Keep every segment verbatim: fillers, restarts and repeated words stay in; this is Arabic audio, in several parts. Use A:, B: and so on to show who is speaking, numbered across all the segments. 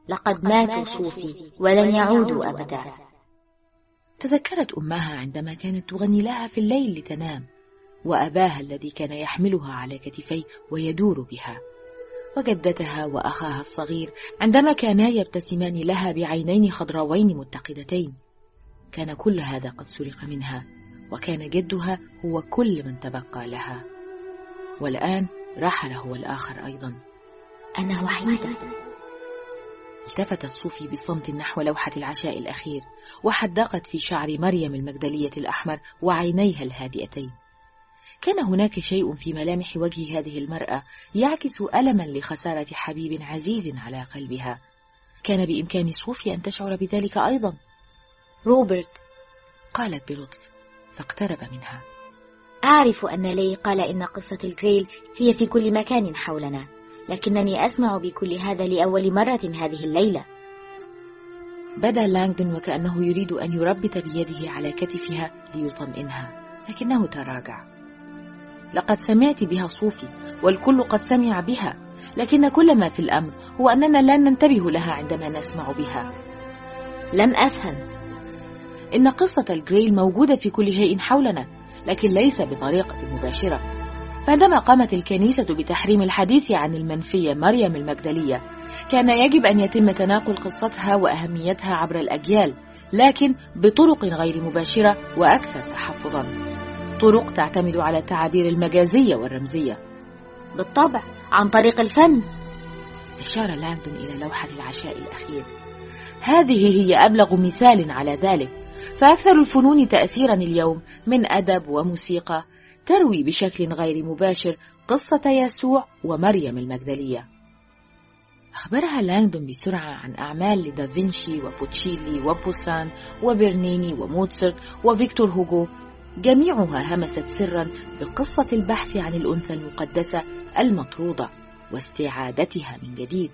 A: لقد ماتوا صوفي ولن يعودوا أبدا.
B: تذكرت أمها عندما كانت تغني لها في الليل لتنام، وأباها الذي كان يحملها على كتفيه ويدور بها، وجدتها وأخاها الصغير عندما كانا يبتسمان لها بعينين خضراوين متقدتين. كان كل هذا قد سرق منها، وكان جدها هو كل من تبقى لها، والآن رحل هو الآخر أيضا.
A: أنا وحيدة.
B: التفتت صوفي بصمت نحو لوحة العشاء الأخير، وحدقت في شعر مريم المجدلية الأحمر وعينيها الهادئتين. كان هناك شيء في ملامح وجه هذه المرأة يعكس ألما لخسارة حبيب عزيز على قلبها. كان بإمكان صوفي أن تشعر بذلك أيضا.
A: روبرت،
B: قالت بلطف، فاقترب منها.
A: أعرف أن لي قال إن قصة الجريل هي في كل مكان حولنا، لكنني أسمع بكل هذا لأول مرة هذه الليلة.
B: بدا لانغدون وكأنه يريد أن يربط بيده على كتفها ليطمئنها، لكنه تراجع. لقد سمعت بها صوفي، والكل قد سمع بها، لكن كل ما في الأمر هو أننا لا ننتبه لها عندما نسمع بها.
A: لم أفهم.
B: إن قصة الجريل موجودة في كل شيء حولنا، لكن ليس بطريقة مباشرة. فعندما قامت الكنيسة بتحريم الحديث عن المنفية مريم المجدلية، كان يجب أن يتم تناقل قصتها وأهميتها عبر الأجيال، لكن بطرق غير مباشرة وأكثر تحفظا، طرق تعتمد على التعابير المجازية والرمزية.
A: بالطبع، عن طريق الفن.
B: أشار لانغدون إلى لوحة العشاء الأخير. هذه هي أبلغ مثال على ذلك، فأكثر الفنون تأثيرا اليوم من أدب وموسيقى تروي بشكل غير مباشر قصة يسوع ومريم المجدلية. أخبرها لانغدون بسرعة عن أعمال لدافنشي وبوتشيلي وبوسان وبرنيني وموتسرت وفيكتور هوغو، جميعها همست سرا بقصة البحث عن الأنثى المقدسة المطرودة واستعادتها من جديد.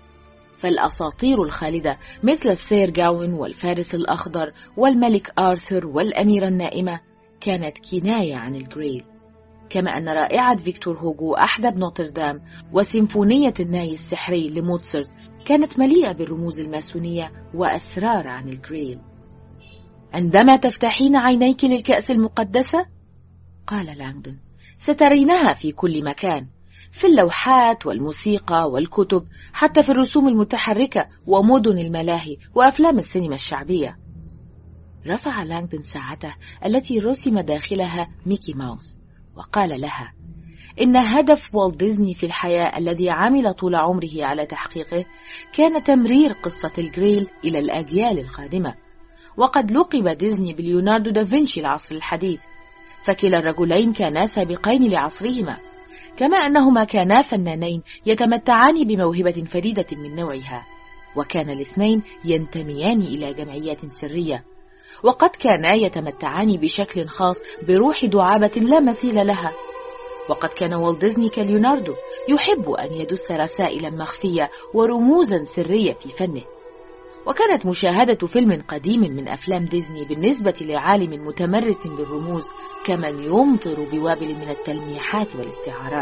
B: فالأساطير الخالدة مثل السير جاون والفارس الأخضر والملك آرثر والأميرة النائمة كانت كناية عن الجريل، كما أن رائعة فيكتور هوغو أحدب نوتردام وسيمفونية الناي السحري لموتسرت كانت مليئة بالرموز الماسونية وأسرار عن الجريل. عندما تفتحين عينيك للكأس المقدسة، قال لانغدون، سترينها في كل مكان، في اللوحات والموسيقى والكتب، حتى في الرسوم المتحركة ومدن الملاهي وأفلام السينما الشعبية. رفع لانغدون ساعته التي رسم داخلها ميكي ماوس وقال لها إن هدف والت ديزني في الحياة الذي عمل طول عمره على تحقيقه كان تمرير قصة الجريل إلى الأجيال القادمة. وقد لقب ديزني بليوناردو دافنشي العصر الحديث، فكلا الرجلين كانا سابقين لعصرهما، كما أنهما كانا فنانين يتمتعان بموهبة فريدة من نوعها، وكان الاثنين ينتميان إلى جمعيات سرية، وقد كانا يتمتعان بشكل خاص بروح دعابة لا مثيل لها. وقد كان والت ديزني كليوناردو يحب أن يدس رسائل مخفية ورموزا سرية في فنه. وكانت مشاهدة فيلم قديم من أفلام ديزني بالنسبة لعالم متمرس بالرموز كمن يمطر بوابل من التلميحات والاستعارات.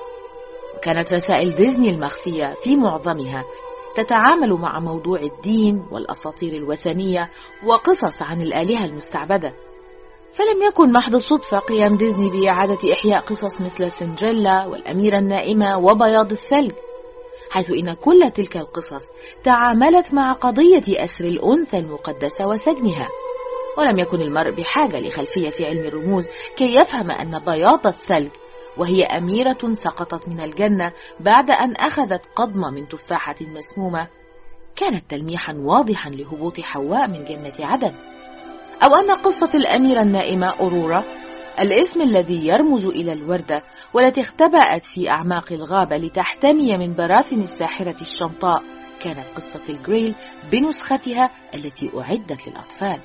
B: وكانت رسائل ديزني المخفية في معظمها تتعامل مع موضوع الدين والأساطير الوثنية وقصص عن الآلهة المستعبدة. فلم يكن محض صدفة قيام ديزني بإعادة إحياء قصص مثل سندريلا والأميرة النائمة وبياض الثلج، حيث إن كل تلك القصص تعاملت مع قضية أسر الأنثى المقدسة وسجنها. ولم يكن المرء بحاجة لخلفية في علم الرموز كي يفهم أن بياض الثلج، وهي أميرة سقطت من الجنة بعد أن أخذت قضمة من تفاحة مسمومة، كانت تلميحا واضحا لهبوط حواء من جنة عدن. أو أن قصة الأميرة النائمة أورورا، الاسم الذي يرمز إلى الوردة والتي اختبأت في أعماق الغابة لتحتمي من براثن الساحرة الشمطاء، كانت قصة الجريل بنسختها التي أعدت للأطفال.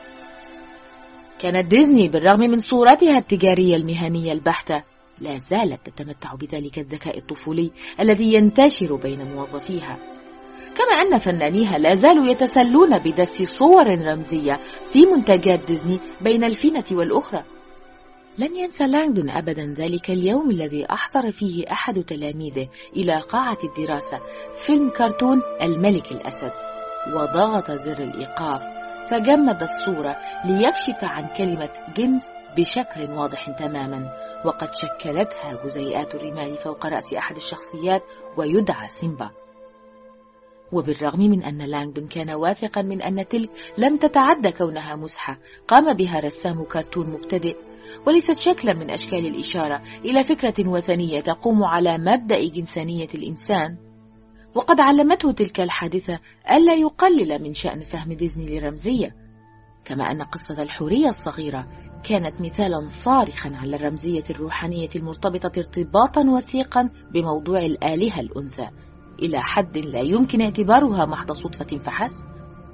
B: كانت ديزني بالرغم من صورتها التجارية المهنية البحتة لا زالت تتمتع بذلك الذكاء الطفولي الذي ينتشر بين موظفيها، كما أن فنانيها لا زالوا يتسلون بدس صور رمزية في منتجات ديزني بين الفينة والأخرى. لن ينسى لانغدون أبدا ذلك اليوم الذي أحضر فيه أحد تلاميذه إلى قاعة الدراسة فيلم كرتون الملك الأسد، وضغط زر الإيقاف فجمد الصورة ليكشف عن كلمة جنس بشكل واضح تماما، وقد شكلتها جزيئات الرمال فوق رأس أحد الشخصيات ويدعى سيمبا. وبالرغم من أن لانغدون كان واثقا من أن تلك لم تتعدى كونها مزحة قام بها رسام كرتون مبتدئ، وليست شكلا من أشكال الإشارة إلى فكرة وثنية تقوم على مبدأ جنسانية الإنسان، وقد علمته تلك الحادثة ألا يقلل من شأن فهم ديزني للرمزية، كما أن قصة الحورية الصغيرة كانت مثالا صارخا على الرمزية الروحانية المرتبطة ارتباطا وثيقا بموضوع الآلهة الأنثى إلى حد لا يمكن اعتبارها محض صدفة فحسب.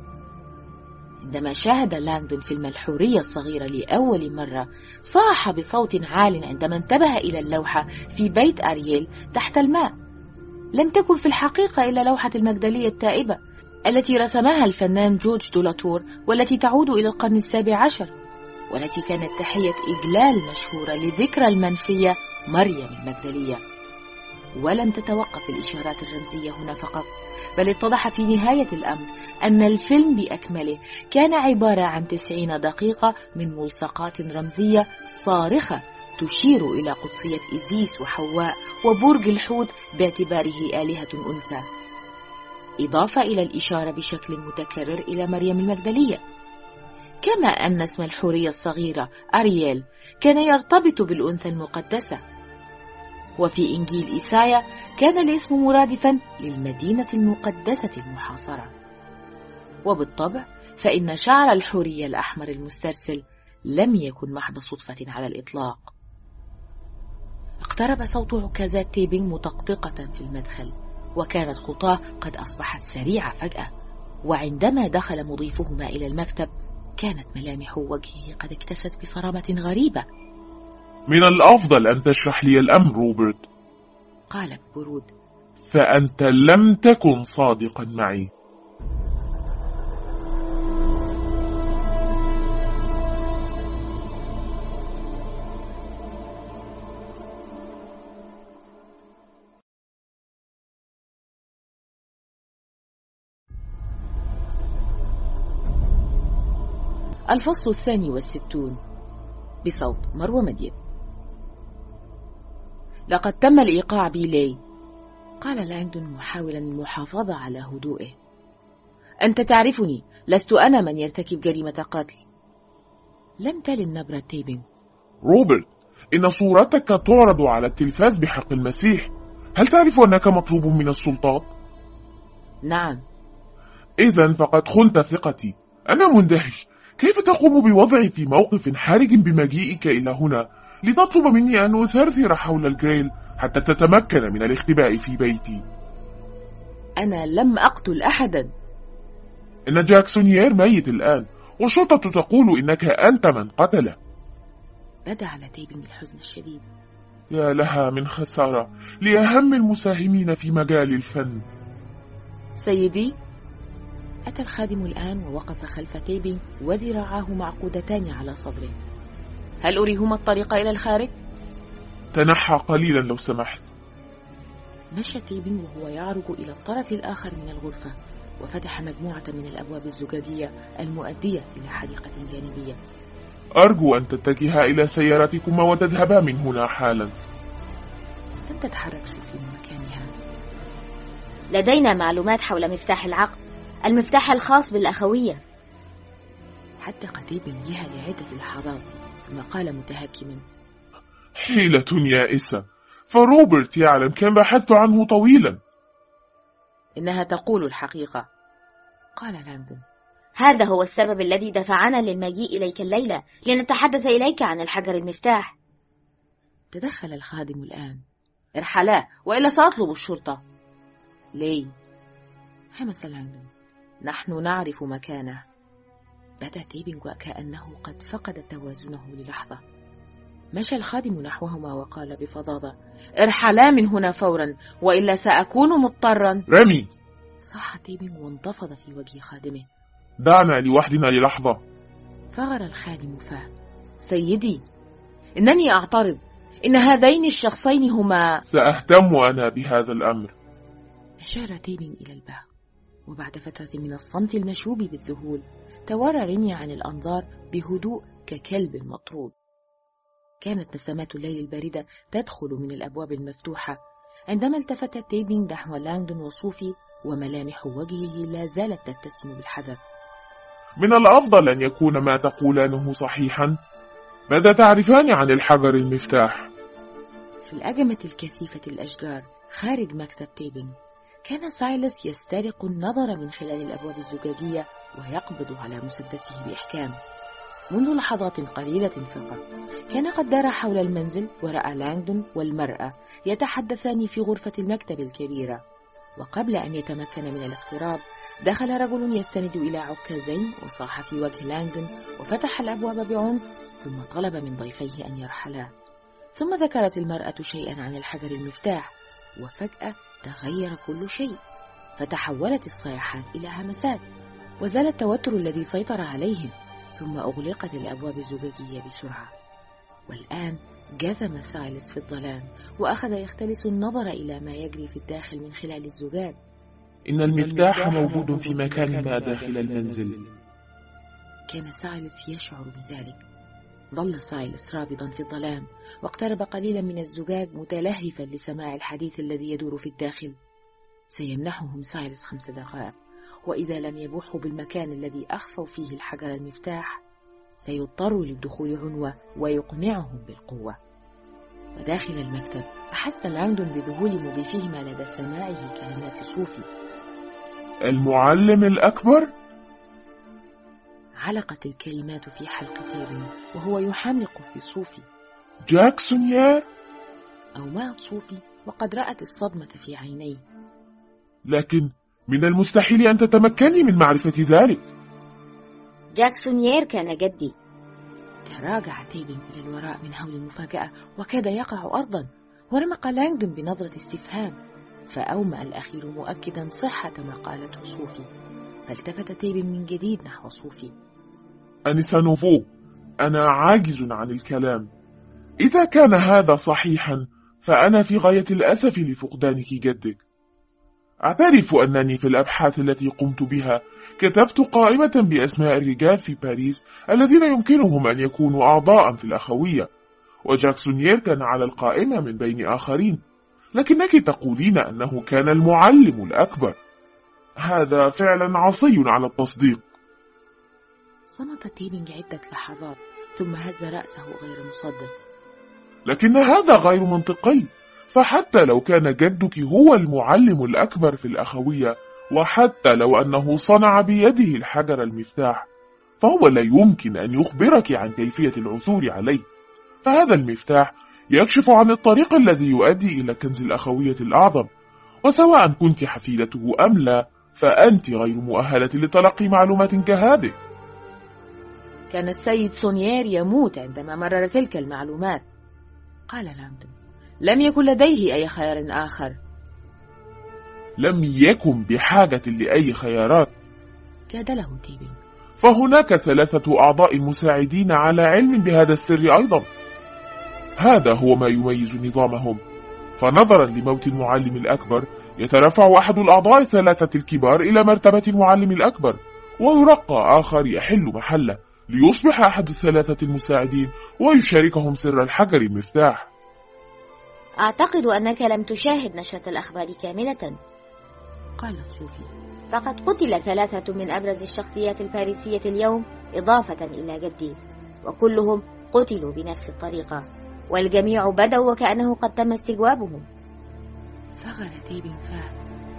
B: عندما شاهد لانغدون فيلم الحورية الصغيرة لأول مرة صاح بصوت عال عندما انتبه إلى اللوحة في بيت أرييل تحت الماء. لم تكن في الحقيقة إلا لوحة المجدلية التائبة التي رسمها الفنان جورج دولاتور، والتي تعود إلى القرن السابع عشر، والتي كانت تحية إجلال مشهورة لذكرى المنفية مريم المجدلية. ولم تتوقف الإشارات الرمزية هنا فقط، بل اتضح في نهاية الأمر أن الفيلم بأكمله كان عبارة عن تسعين دقيقة من ملصقات رمزية صارخة تشير إلى قدسية إيزيس وحواء وبرج الحوت باعتباره آلهة أنثى، إضافة إلى الإشارة بشكل متكرر إلى مريم المجدلية، كما أن اسم الحورية الصغيرة أرييل كان يرتبط بالأنثى المقدسة. وفي إنجيل إيسايا كان الاسم مرادفا للمدينة المقدسة المحاصرة. وبالطبع فإن شعر الحورية الأحمر المسترسل لم يكن محض صدفة على الإطلاق. اقترب صوت عكازات تيبينغ مطقطقة في المدخل، وكانت خطاه قد أصبحت سريعة فجأة، وعندما دخل مضيفهما إلى المكتب كانت ملامح وجهه قد اكتست بصرامة غريبة.
C: من الأفضل أن تشرح لي الأمر روبرت،
B: قال ببرود،
C: فأنت لم تكن صادقا معي.
B: الفصل الثاني والستون بصوت مروى مدين. لقد تم الإيقاع بيلي، قال لانغدون محاولا المحافظة على هدوئه. أنت تعرفني، لست أنا من يرتكب جريمة قتل. لم تلن نبرة تيبينغ.
C: روبرت، إن صورتك تعرض على التلفاز بحق المسيح، هل تعرف أنك مطلوب من السلطات؟
B: نعم.
C: إذن فقد خنت ثقتي. أنا مندهش، كيف تقوم بوضعي في موقف حرج بمجيئك إلى هنا لتطلب مني أن أثرثر حول الجريل حتى تتمكن من الاختباء في بيتي؟
B: أنا لم أقتل أحدا.
C: إن جاكسونيير ميت الآن، والشرطة تقول إنك أنت من قتله.
B: بدا على تيبينغ الحزن الشديد.
C: يا لها من خسارة لأهم المساهمين في مجال الفن.
B: سيدي، أتى الخادم الآن ووقف خلف تيبينغ وذراعاه معقودتان على صدره. هل أريهما الطريق إلى الخارج؟
C: تنحى قليلا لو سمحت.
B: مشى تيبينغ وهو يعرج إلى الطرف الآخر من الغرفة، وفتح مجموعة من الأبواب الزجاجية المؤدية إلى حديقة جانبية.
C: أرجو أن تتجها إلى سيارتكما وتذهبا من هنا حالا.
B: لم تتحرك سوفي من مكانها.
A: لدينا معلومات حول مفتاح العقد، المفتاح الخاص بالأخوية.
B: حدق تيبينغ لها لعدة لحظات ثم قال متهكما،
C: حيلة يائسة، فروبرت يعلم كم بحثت عنه طويلا.
B: إنها تقول الحقيقة، قال لانغدون.
A: هذا هو السبب الذي دفعنا للمجيء إليك الليلة، لنتحدث إليك عن الحجر المفتاح.
B: تدخل الخادم الآن. ارحلا وإلا سأطلب الشرطة. لي، همس لانغدون، نحن نعرف مكانه. بدا تيبينغ وكأنه قد فقد توازنه للحظة. مشى الخادم نحوهما وقال بفظاظة، ارحلا من هنا فورا وإلا سأكون مضطرا.
C: رمي،
B: صاح تيبينغ وانتفض في وجه خادمه.
C: دعنا لوحدنا للحظة.
B: فغر الخادم فاه. سيدي، إنني أعترض. إن هذين الشخصين هما...
C: سأهتم أنا بهذا الأمر.
B: أشار تيبينغ إلى الباب، وبعد فترة من الصمت المشوب بالذهول توارى رينيا عن الأنظار بهدوء ككلب مطرود. كانت نسمات الليل الباردة تدخل من الأبواب المفتوحة عندما التفت تيبينغ نحو لانغدون وصوفي، وملامح وجهه لا زالت تتسم بالحذر.
C: من الأفضل أن يكون ما تقولانه صحيحا. ماذا تعرفان عن الحجر المفتاح؟
B: في الأجمة الكثيفة الأشجار خارج مكتب تيبينغ كان سايلس يسترق النظر من خلال الأبواب الزجاجية ويقبض على مسدسه بإحكام. منذ لحظات قليلة فقط كان قد دار حول المنزل ورأى لانغدون والمرأة يتحدثان في غرفة المكتب الكبيرة، وقبل أن يتمكن من الاقتراب دخل رجل يستند إلى عكازين وصاح في وجه لانغدون وفتح الأبواب بعنف، ثم طلب من ضيفيه أن يرحلا. ثم ذكرت المرأة شيئا عن الحجر المفتاح، وفجأة تغير كل شيء، فتحولت الصيحات إلى همسات، وزال التوتر الذي سيطر عليهم، ثم أغلقت الأبواب الزجاجية بسرعة. والآن جثم سايلس في الظلام وأخذ يختلس النظر إلى ما يجري في الداخل من خلال الزجاج.
C: إن المفتاح موجود في مكان ما داخل المنزل.
B: كان سايلس يشعر بذلك. ظل سايلس رابضا في الظلام، واقترب قليلا من الزجاج متلهفا لسماع الحديث الذي يدور في الداخل. سيمنحهم سايلس خمس دقائق، وإذا لم يبوحوا بالمكان الذي أخفوا فيه الحجر المفتاح سيضطروا للدخول عنوة ويقنعهم بالقوة. وداخل المكتب أحس لانغدون بذهول مضيفهما لدى سماعه كلمات صوفي.
C: المعلم الأكبر؟
B: علقت الكلمات في حلق تيبينغ وهو يحملق في صوفي.
C: جاك سونيير؟
B: أومأت صوفي وقد رأت الصدمة في عينيه.
C: لكن من المستحيل أن تتمكني من معرفة ذلك.
A: جاك سونيير كان جدي.
B: تراجع تيبينغ إلى الوراء من هول المفاجأة وكاد يقع أرضا، ورمق لانغدون بنظرة استفهام، فأومأ الأخير مؤكدا صحة ما قالته صوفي. فالتفت تيبينغ من جديد نحو صوفي.
C: أنسة نوفو، أنا عاجز عن الكلام. إذا كان هذا صحيحا فأنا في غاية الأسف لفقدانك جدك. أعترف أنني في الأبحاث التي قمت بها كتبت قائمة بأسماء الرجال في باريس الذين يمكنهم أن يكونوا أعضاء في الأخوية، وجاك سونيير كان على القائمة من بين آخرين، لكنك تقولين أنه كان المعلم الأكبر. هذا فعلا عصي على التصديق.
B: صمت تيبينغ عدة لحظات ثم هز رأسه غير مصدق.
C: لكن هذا غير منطقي، فحتى لو كان جدك هو المعلم الأكبر في الأخوية، وحتى لو أنه صنع بيده الحجر المفتاح، فهو لا يمكن أن يخبرك عن كيفية العثور عليه. فهذا المفتاح يكشف عن الطريق الذي يؤدي إلى كنز الأخوية الأعظم، وسواء كنت حفيدته أم لا فأنت غير مؤهلة لتلقي معلومات كهذه.
B: كان السيد سونيير يموت عندما مرر تلك المعلومات، قال لانغدون. لم يكن لديه أي خيار آخر.
C: لم يكن بحاجة لأي خيارات،
B: جادله تيبينغ.
C: فهناك ثلاثة أعضاء مساعدين على علم بهذا السر أيضا. هذا هو ما يميز نظامهم، فنظرا لموت المعلم الأكبر يترفع أحد الأعضاء الثلاثة الكبار إلى مرتبة المعلم الأكبر، ويرقى آخر يحل محله ليصبح أحد الثلاثة المساعدين ويشاركهم سر الحجر المفتاح.
A: أعتقد أنك لم تشاهد نشرة الأخبار كاملة،
B: قالت صوفي.
A: فقد قتل ثلاثة من أبرز الشخصيات الباريسية اليوم إضافة إلى جدي، وكلهم قتلوا بنفس الطريقة، والجميع بدوا وكأنه قد تم استجوابهم.
B: فغل تيبينغ فاه.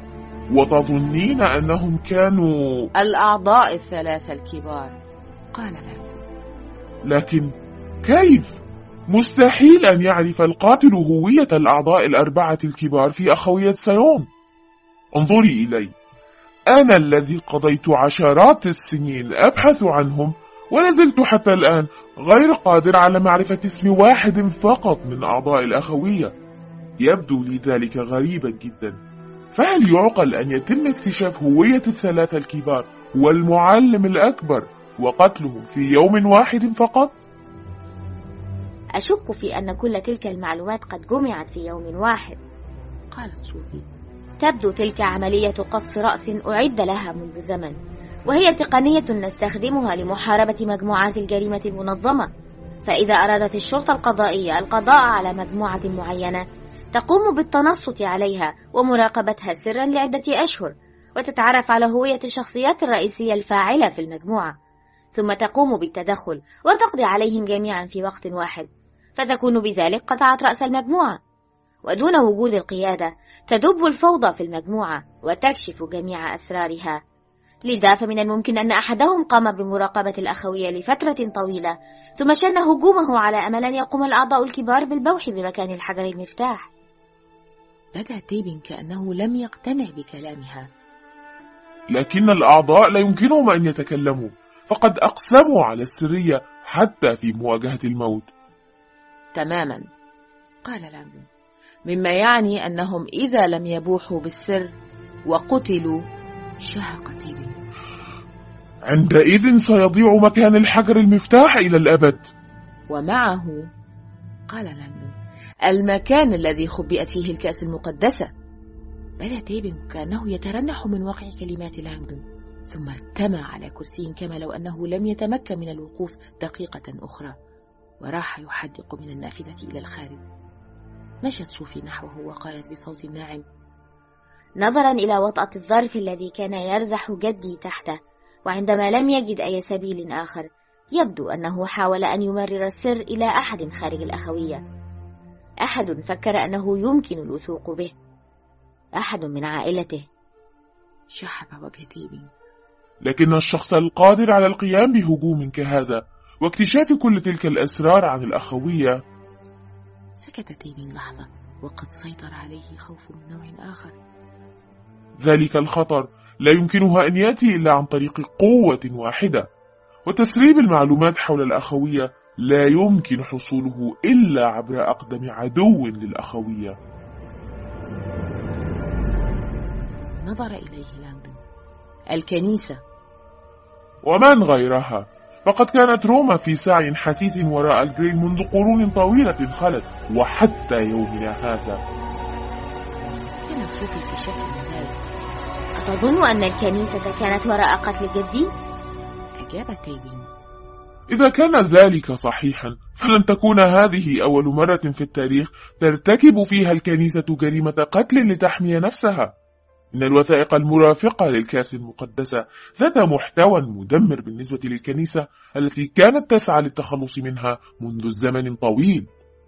C: وتظنين أنهم كانوا
B: الأعضاء الثلاثة الكبار، قال له.
C: لكن كيف؟ مستحيل أن يعرف القاتل هوية الأعضاء الأربعة الكبار في أخوية سيون. انظري إلي، أنا الذي قضيت عشرات السنين أبحث عنهم، ونزلت حتى الآن غير قادر على معرفة اسم واحد فقط من أعضاء الأخوية. يبدو لي ذلك غريبا جدا، فهل يعقل أن يتم اكتشاف هوية الثلاثة الكبار والمعلم الأكبر وقتلهم في يوم واحد فقط؟
A: أشك في أن كل تلك المعلومات قد جمعت في يوم واحد.
B: قالت صوفي:
A: تبدو تلك عملية قص رأس أعد لها منذ زمن، وهي تقنية نستخدمها لمحاربة مجموعات الجريمة المنظمة. فإذا أرادت الشرطة القضائية القضاء على مجموعة معينة تقوم بالتنصت عليها ومراقبتها سرا لعدة أشهر، وتتعرف على هوية الشخصيات الرئيسية الفاعلة في المجموعة، ثم تقوم بالتدخل وتقضي عليهم جميعا في وقت واحد، فتكون بذلك قطعت رأس المجموعة. ودون وجود القيادة تدب الفوضى في المجموعة وتكشف جميع أسرارها. لذا فمن الممكن أن أحدهم قام بمراقبة الأخوية لفترة طويلة، ثم شن هجومه على أمل أن يقوم الأعضاء الكبار بالبوح بمكان الحجر المفتاح.
B: بدا تيبين كأنه لم يقتنع بكلامها.
C: لكن الأعضاء لا يمكنهم أن يتكلموا، فقد أقسموا على السرية حتى في مواجهة الموت.
B: تماما، قال لانغدون، مما يعني أنهم إذا لم يبوحوا بالسر وقتلوا شهق تيبين.
C: عندئذ سيضيع مكان الحجر المفتاح إلى الأبد.
B: ومعه، قال لانغدون، المكان الذي خبئت فيه الكأس المقدسة. بدأ تيبين كأنه يترنح من وقع كلمات لانغدون، ثم ارتمى على كرسي كما لو أنه لم يتمكن من الوقوف دقيقة أخرى، وراح يحدق من النافذة إلى الخارج. مشت صوفي نحوه وقالت بصوت ناعم:
A: نظرا إلى وطأة الظرف الذي كان يرزح جدي تحته، وعندما لم يجد أي سبيل آخر، يبدو أنه حاول أن يمرر السر إلى أحد خارج الأخوية، أحد فكر أنه يمكن الوثوق به، أحد من عائلته.
B: شحب وجه تيبين.
C: لكن الشخص القادر على القيام بهجوم كهذا واكتشاف كل تلك الأسرار عن الأخوية.
B: سكت تيبين لحظة، وقد سيطر عليه خوف من نوع آخر.
C: ذلك الخطر لا يمكنها أن يأتي إلا عن طريق قوة واحدة، وتسريب المعلومات حول الأخوية لا يمكن حصوله إلا عبر أقدم عدو للأخوية.
B: نظر إليه لانغدون. الكنيسة.
C: ومن غيرها؟ فقد كانت روما في سعي حثيث وراء الجريل منذ قرون طويلة خلت، وحتى يومنا هذا.
B: كان صوفي في شك من ذلك.
A: أتظن أن الكنيسة كانت وراء قتل جدي؟
B: أجاب تيبين.
C: إذا كان ذلك صحيحا، فلن تكون هذه أول مرة في التاريخ ترتكب فيها الكنيسة جريمة قتل لتحمي نفسها. إن الوثائق المرافقة للكأس المقدسة ذات محتوى مدمر بالنسبة للكنيسة التي كانت تسعى للتخلص منها منذ زمن طويل.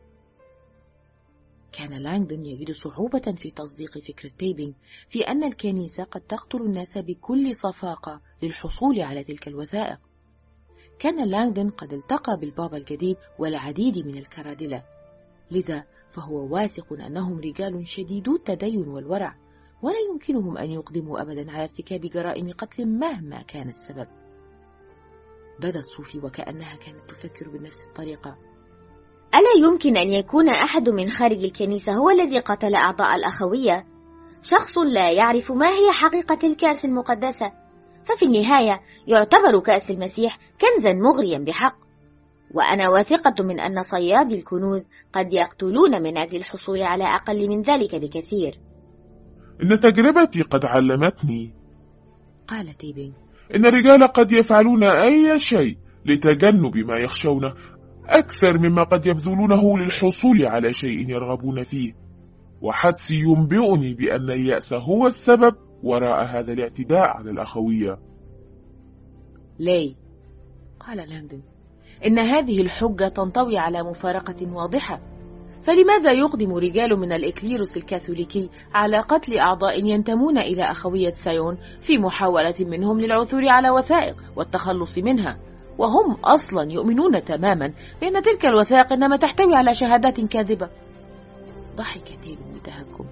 B: كان لانغدون يجد صعوبة في تصديق فكرة تيبين في أن الكنيسة قد تقتل الناس بكل صفاقة للحصول على تلك الوثائق. كان لانغدون قد التقى بالبابا الجديد والعديد من الكرادلة، لذا فهو واثق أنهم رجال شديدو التدين والورع، ولا يمكنهم أن يقدموا أبدا على ارتكاب جرائم قتل مهما كان السبب. بدت صوفي وكأنها كانت تفكر بنفس الطريقة.
A: ألا يمكن أن يكون أحد من خارج الكنيسة هو الذي قتل أعضاء الأخوية؟ شخص لا يعرف ما هي حقيقة الكأس المقدسة، ففي النهاية يعتبر كأس المسيح كنزا مغريا بحق، وأنا واثقة من أن صيادي الكنوز قد يقتلون من أجل الحصول على أقل من ذلك بكثير.
C: إن تجربتي قد علمتني،
B: قال تيبين،
C: إن الرجال قد يفعلون أي شيء لتجنب ما يخشونه أكثر مما قد يبذلونه للحصول على شيء يرغبون فيه، وحدسي ينبئني بأن اليأس هو السبب وراء هذا الاعتداء على الأخوية.
B: لي، قال لانغدون، إن هذه الحجة تنطوي على مفارقة واضحة، فلماذا يقدم رجال من الإكليروس الكاثوليكي على قتل أعضاء ينتمون إلى أخوية سايون في محاولة منهم للعثور على وثائق والتخلص منها، وهم أصلا يؤمنون تماما بأن تلك الوثائق إنما تحتوي على شهادات كاذبة؟ ضحك تيبين بتهكم.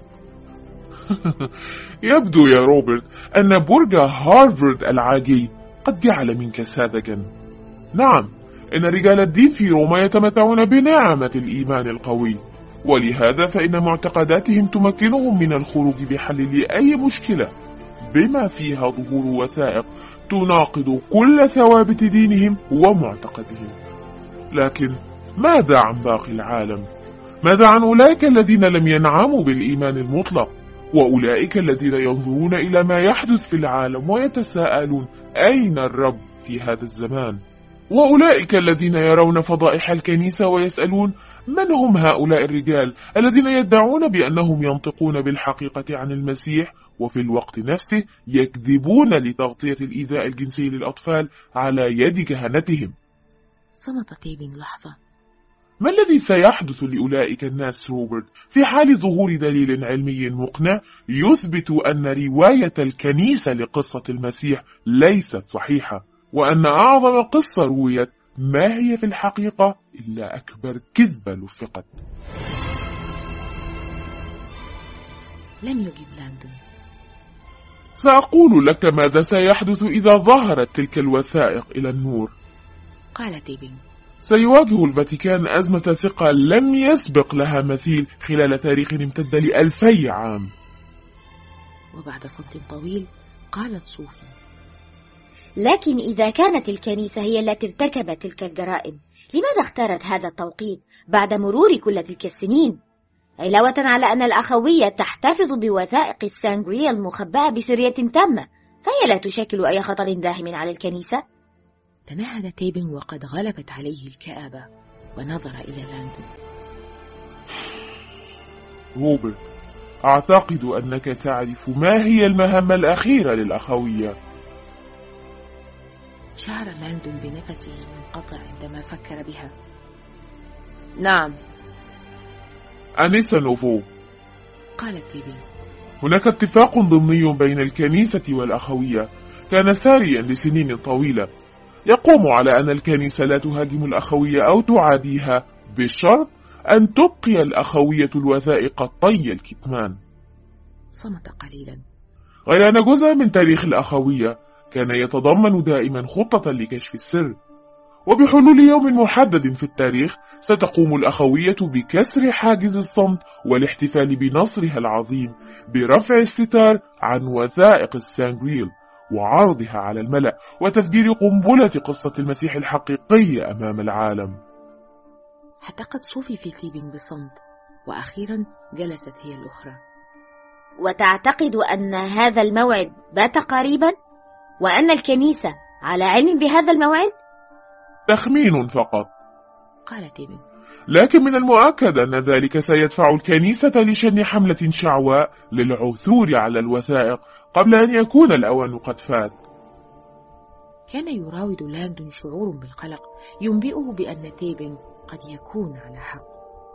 C: يبدو يا روبرت أن برج هارفارد العاجي قد جعل منك ساذجا. نعم، إن رجال الدين في روما يتمتعون بنعمة الإيمان القوي، ولهذا فإن معتقداتهم تمكنهم من الخروج بحل لأي مشكلة بما فيها ظهور وثائق تناقض كل ثوابت دينهم ومعتقدهم. لكن ماذا عن باقي العالم؟ ماذا عن أولئك الذين لم ينعموا بالإيمان المطلق؟ وأولئك الذين ينظرون إلى ما يحدث في العالم ويتساءلون أين الرب في هذا الزمان؟ وأولئك الذين يرون فضائح الكنيسة ويسألون من هم هؤلاء الرجال الذين يدعون بأنهم ينطقون بالحقيقة عن المسيح وفي الوقت نفسه يكذبون لتغطية الإيذاء الجنسي للأطفال على يد كهنتهم؟
B: صمت تيبينغ لحظة.
C: ما الذي سيحدث لأولئك الناس روبرت في حال ظهور دليل علمي مقنع يثبت أن رواية الكنيسة لقصة المسيح ليست صحيحة، وأن أعظم قصة رويت ما هي في الحقيقة إلا أكبر كذبة لفقت؟
B: لم يجب لاندون.
C: سأقول لك ماذا سيحدث إذا ظهرت تلك الوثائق إلى النور.
B: قال تيبينغ.
C: سيواجه الفاتيكان أزمة ثقة لم يسبق لها مثيل خلال تاريخ امتد لألفي عام.
B: وبعد صمت طويل قالت صوفي:
A: لكن إذا كانت الكنيسة هي التي ارتكبت تلك الجرائم، لماذا اختارت هذا التوقيت بعد مرور كل تلك السنين؟ علاوة على أن الأخوية تحتفظ بوثائق السانغريا المخبأة بسرية تامة، فهي لا تشكل أي خطر داهم على الكنيسة.
B: تنهد تيبينغ وقد غلبت عليه الكآبة ونظر إلى لاندون.
C: روبرت، أعتقد أنك تعرف ما هي المهمة الأخيرة للأخوية.
B: شعر لاندون بنفسه منقطع عندما فكر بها. نعم.
C: أنسة نوفو،
B: قال تيبينغ.
C: هناك اتفاق ضمني بين الكنيسة والأخوية كان ساريا لسنين طويلة، يقوم على أن الكنيسة لا تهاجم الأخوية أو تعاديها بشرط أن تبقي الأخوية الوثائق طي الكتمان.
B: صمت قليلا.
C: غير أن جزء من تاريخ الأخوية كان يتضمن دائما خطة لكشف السر، وبحلول يوم محدد في التاريخ ستقوم الأخوية بكسر حاجز الصمت والاحتفال بنصرها العظيم برفع الستار عن وثائق السانغريل وعرضها على الملأ وتفجير قنبلة قصة المسيح الحقيقية أمام العالم.
B: حتقت صوفي في تيبينغ بصمت، وأخيرا جلست هي الأخرى.
A: وتعتقد أن هذا الموعد بات قريبا؟ وأن الكنيسة على علم بهذا الموعد؟
C: تخمين فقط،
B: قال تيبينغ.
C: لكن من المؤكد أن ذلك سيدفع الكنيسة لشن حملة شعواء للعثور على الوثائق قبل أن يكون الأوان قد فات.
B: كان يراود لاندون شعور بالقلق ينبئه بأن تيبينغ قد يكون على حق.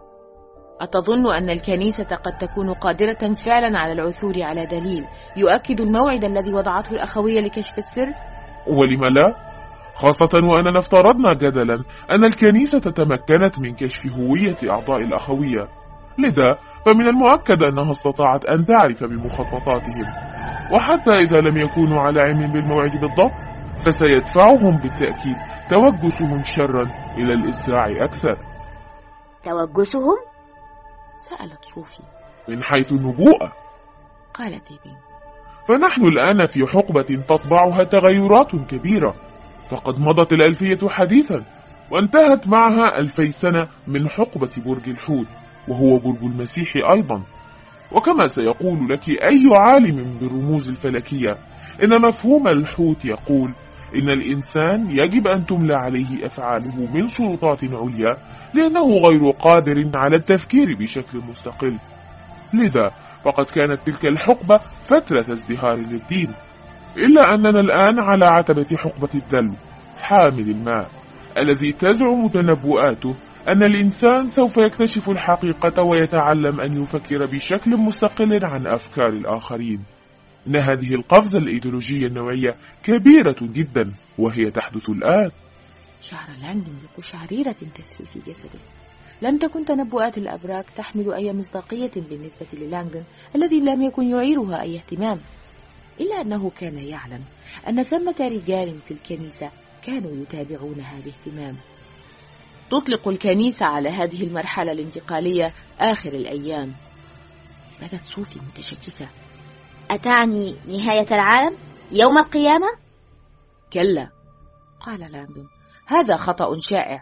B: أتظن أن الكنيسة قد تكون قادرة فعلا على العثور على دليل يؤكد الموعد الذي وضعته الأخوية لكشف السر؟
C: ولم لا؟ خاصة وأننا افترضنا جدلا أن الكنيسة تمكنت من كشف هوية أعضاء الأخوية، لذا فمن المؤكد أنها استطاعت أن تعرف بمخططاتهم، وحتى إذا لم يكونوا على علم بالموعد بالضبط فسيدفعهم بالتأكيد توجسهم شرا إلى الإسراع أكثر.
A: توجسهم؟
B: سألت صوفي.
C: من حيث النبوءة،
B: قال تيبينغ.
C: فنحن الآن في حقبة تطبعها تغيرات كبيرة، فقد مضت الألفية حديثا وانتهت معها ألفي سنة من حقبة برج الحوت، وهو برج المسيح أيضا. وكما سيقول لك أي عالم بالرموز الفلكية، إن مفهوم الحوت يقول إن الإنسان يجب أن تملى عليه أفعاله من سلطات عليا لأنه غير قادر على التفكير بشكل مستقل. لذا فقد كانت تلك الحقبة فترة ازدهار للدين، إلا أننا الآن على عتبة حقبة الدلو حامل الماء الذي تزعم تنبؤاته أن الإنسان سوف يكتشف الحقيقة ويتعلم أن يفكر بشكل مستقل عن أفكار الآخرين. إن هذه القفزة الإيديولوجية النوعية كبيرة جدا وهي تحدث الآن.
B: شعر لاندون بقشعريرة تسري في جسده. لم تكن تنبؤات الأبراك تحمل أي مصداقية بالنسبة للاندون الذي لم يكن يعيرها أي اهتمام، إلا أنه كان يعلم أن ثمة رجال في الكنيسة كانوا يتابعونها باهتمام. تطلق الكنيسة على هذه المرحلة الانتقالية آخر الأيام. بدت صوفي متشككة.
A: أتعني نهاية العالم؟ يوم القيامة؟
B: كلا، قال لاندون، هذا خطأ شائع.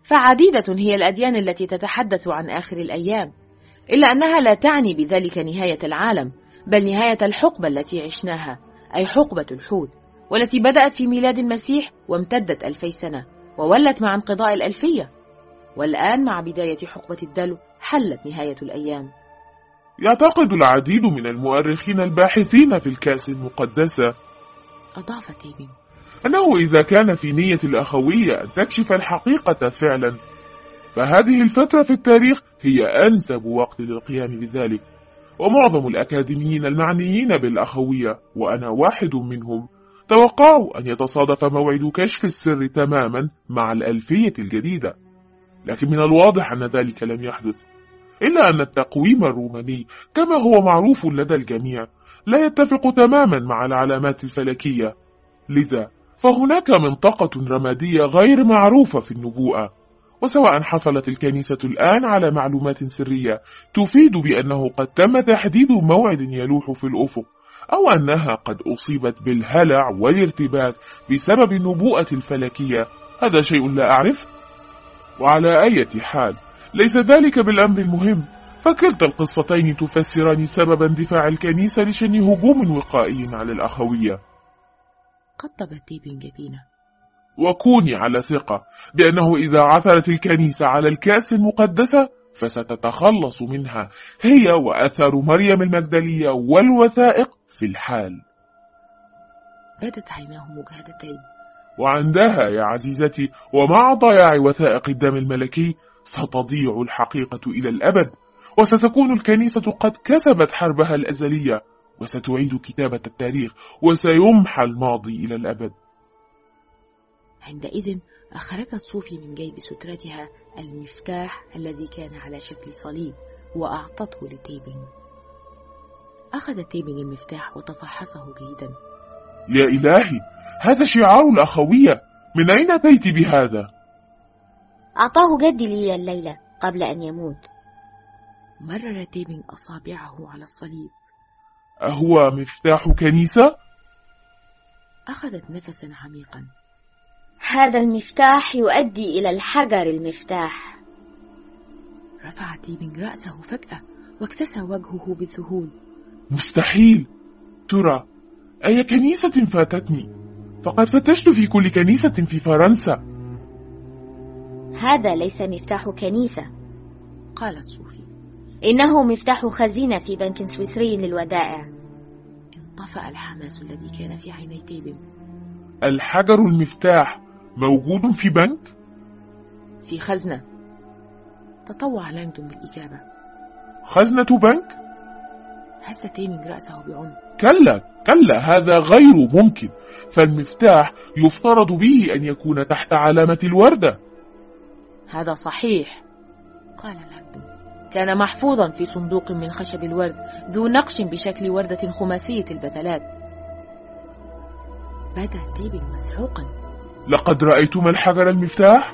B: فعديدة هي الأديان التي تتحدث عن آخر الأيام، إلا أنها لا تعني بذلك نهاية العالم، بل نهاية الحقبة التي عشناها، أي حقبة الحوت، والتي بدأت في ميلاد المسيح وامتدت ألفي سنة وولت مع انقضاء الألفية، والآن مع بداية حقبة الدلو حلت نهاية الأيام.
C: يعتقد العديد من المؤرخين الباحثين في الكأس المقدسة،
B: أضاف تيبين،
C: أنه إذا كان في نية الأخوية أن تكشف الحقيقة فعلا، فهذه الفترة في التاريخ هي أنسب وقت للقيام بذلك. ومعظم الأكاديميين المعنيين بالأخوية، وأنا واحد منهم، توقعوا أن يتصادف موعد كشف السر تماما مع الألفية الجديدة، لكن من الواضح أن ذلك لم يحدث، إلا أن التقويم الروماني كما هو معروف لدى الجميع لا يتفق تماما مع العلامات الفلكية، لذا فهناك منطقة رمادية غير معروفة في النبوءة. وسواء حصلت الكنيسة الآن على معلومات سرية تفيد بأنه قد تم تحديد موعد يلوح في الأفق، أو أنها قد أصيبت بالهلع والارتباك بسبب النبوءة الفلكية، هذا شيء لا أعرف. وعلى أي حال ليس ذلك بالأمر المهم، فكلتا القصتين تفسران سبب اندفاع الكنيسة لشن هجوم وقائي على الأخوية.
B: قطب تيبين جبينه.
C: وكوني على ثقة بأنه إذا عثرت الكنيسة على الكأس المقدسة فستتخلص منها هي وأثر مريم المجدلية والوثائق في الحال.
B: بدت عيناه مجهدتين.
C: وعندها يا عزيزتي، ومع ضياع وثائق الدم الملكي، ستضيع الحقيقة إلى الأبد، وستكون الكنيسة قد كسبت حربها الأزلية، وستعيد كتابة التاريخ، وسيمحى الماضي إلى الأبد.
B: عندئذ أخرجت صوفي من جيب سترتها المفتاح الذي كان على شكل صليب وأعطته لتيبين. أخذ تيبين المفتاح وتفحصه جيدا.
C: يا إلهي، هذا شعار الأخوية، من أين أتيت بهذا؟
A: أعطاه جدي لي الليلة قبل أن يموت.
B: مرر تيبين أصابعه على الصليب.
C: أهو مفتاح كنيسة؟
B: أخذت نفسا عميقا.
A: هذا المفتاح يؤدي إلى الحجر المفتاح.
B: رفع تيبين رأسه فجأة واكتسى وجهه بالذهول.
C: مستحيل. ترى أي كنيسة فاتتني؟ فقد فتشت في كل كنيسة في فرنسا.
A: هذا ليس مفتاح كنيسة،
B: قالت صوفي،
A: إنه مفتاح خزينة في بنك سويسري للودائع.
B: انطفأ الحماس الذي كان في عيني تيبين.
C: الحجر المفتاح موجود في بنك؟
B: في خزنة. تطوع لانغدون بالإجابة.
C: خزنة بنك؟
B: هز تيبين رأسه بعنف.
C: كلا كلا، هذا غير ممكن، فالمفتاح يفترض به أن يكون تحت علامة الوردة.
B: هذا صحيح، قال لانغدون. كان محفوظا في صندوق من خشب الورد ذو نقش بشكل وردة خماسية البتلات. بدا تيبين مسحوقا.
C: لقد رأيتما الحجر المفتاح؟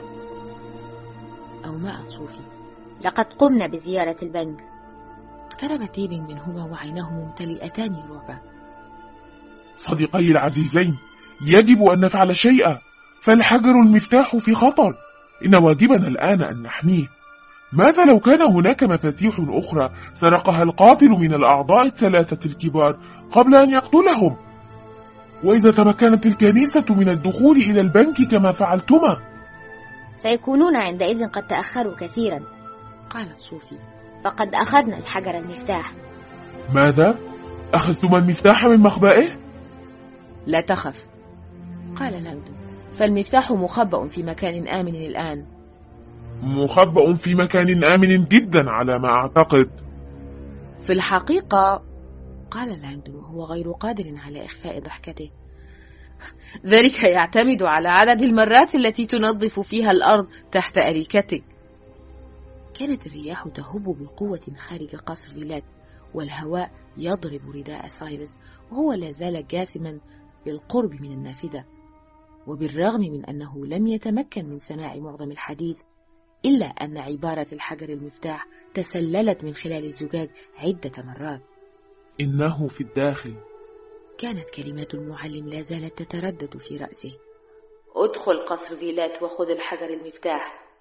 B: أومأت صوفي.
A: لقد قمنا بزيارة البنك.
B: اقترب تيبين منهما وعيناه ممتلئتان رعبا.
C: صديقي العزيزين، يجب أن نفعل شيئا، فالحجر المفتاح في خطر. إن واجبنا الآن أن نحميه. ماذا لو كان هناك مفاتيح أخرى سرقها القاتل من الأعضاء الثلاثة الكبار قبل أن يقتلهم؟ وإذا تمكنت الكنيسة من الدخول إلى البنك كما فعلتما؟
A: سيكونون عندئذ قد تأخروا كثيرا،
B: قالت صوفي.
A: فقد أخذنا الحجر المفتاح.
C: ماذا؟ أخذتما المفتاح من مخبئه؟
B: لا تخف، قال لانغدون، فالمفتاح مخبأ في مكان آمن الآن.
C: مخبأ في مكان آمن جدا على ما أعتقد.
B: في الحقيقة، قال لانغدون وهو غير قادر على إخفاء ضحكته، ذلك يعتمد على عدد المرات التي تنظف فيها الأرض تحت أريكتك. كانت الرياح تهب بقوة خارج قصر فيلات، والهواء يضرب رداء سايرس وهو لا زال جاثما بالقرب من النافذة. وبالرغم من أنه لم يتمكن من سماع معظم الحديث، إلا أن عبارة الحجر المفتاح تسللت من خلال الزجاج عدة مرات.
C: إنه في الداخل.
B: كانت كلمات المعلم لا زالت تتردد في رأسه. ادخل قصر فيلات وخذ الحجر المفتاح،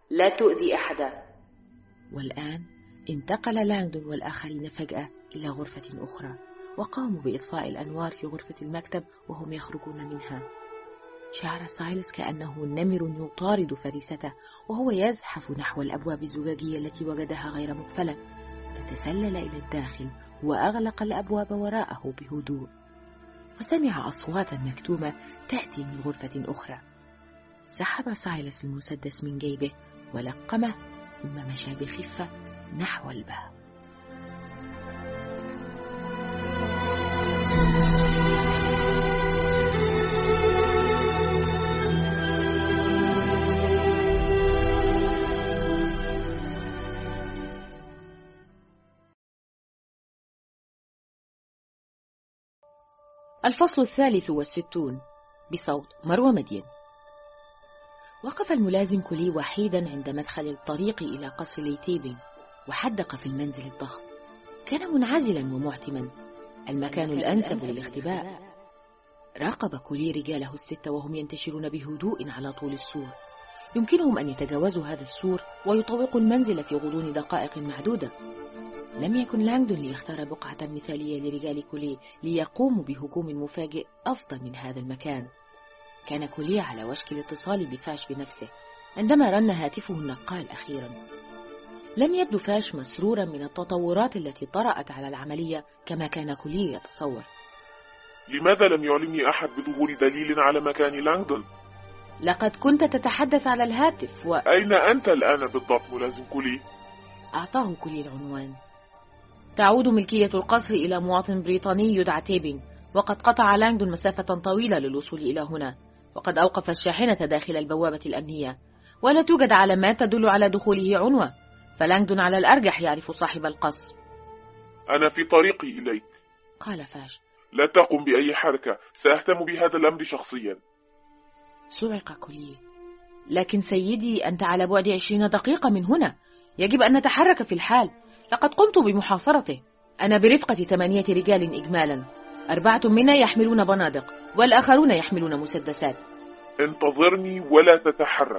B: لا تؤذي أحدا. والآن انتقل لانغدون والآخرين فجأة إلى غرفة أخرى، وقاموا بإطفاء الأنوار في غرفة المكتب وهم يخرجون منها. شعر سايلس كأنه نمر يطارد فريسته وهو يزحف نحو الأبواب الزجاجية التي وجدها غير مقفلة، فتسلل إلى الداخل وأغلق الأبواب وراءه بهدوء، وسمع أصواتا مكتومة تأتي من غرفة أخرى. سحب سايلس المسدس من جيبه ولقمه، ثم مشى بخفة نحو الباب. الفصل الثالث والستون، بصوت مروى مدين. وقف الملازم كولي وحيدا عند مدخل الطريق إلى قصر ليتيبين، وحدق في المنزل الضخم. كان منعزلا ومعتما، المكان الأنسب للاختباء. راقب كولي رجاله الستة وهم ينتشرون بهدوء على طول السور. يمكنهم أن يتجاوزوا هذا السور ويطوقوا المنزل في غضون دقائق معدودة. لم يكن لانغدون ليختار بقعة مثالية لرجال كولي ليقوموا بهجوم مفاجئ أفضل من هذا المكان. كان كولي على وشك الاتصال بفاش بنفسه عندما رن هاتفه النقال أخيرا. لم يبدو فاش مسرورا من التطورات التي طرأت على العملية كما كان كولي يتصور.
C: لماذا لم يعلمني أحد بظهور دليل على مكان لانغدون؟
B: لقد كنت تتحدث على الهاتف و...
C: أين أنت الآن بالضبط ملازم كولي؟
B: أعطاه كولي العنوان. تعود ملكية القصر إلى مواطن بريطاني يدعى تيبينغ، وقد قطع لانغدون مسافة طويلة للوصول إلى هنا، وقد أوقف الشاحنة داخل البوابة الأمنية، ولا توجد علامات تدل على دخوله عنوة، فلانغدون على الأرجح يعرف صاحب القصر.
C: أنا في طريقي إليك،
B: قال فاش.
C: لا تقم بأي حركة، سأهتم بهذا الأمر شخصيا.
B: صعق كولي. لكن سيدي، أنت على بعد عشرين دقيقة من هنا، يجب أن نتحرك في الحال. لقد قمت بمحاصرته، أنا برفقة ثمانية رجال إجمالا، أربعة منا يحملون بنادق والآخرون يحملون مسدسات.
C: انتظرني ولا تتحرك.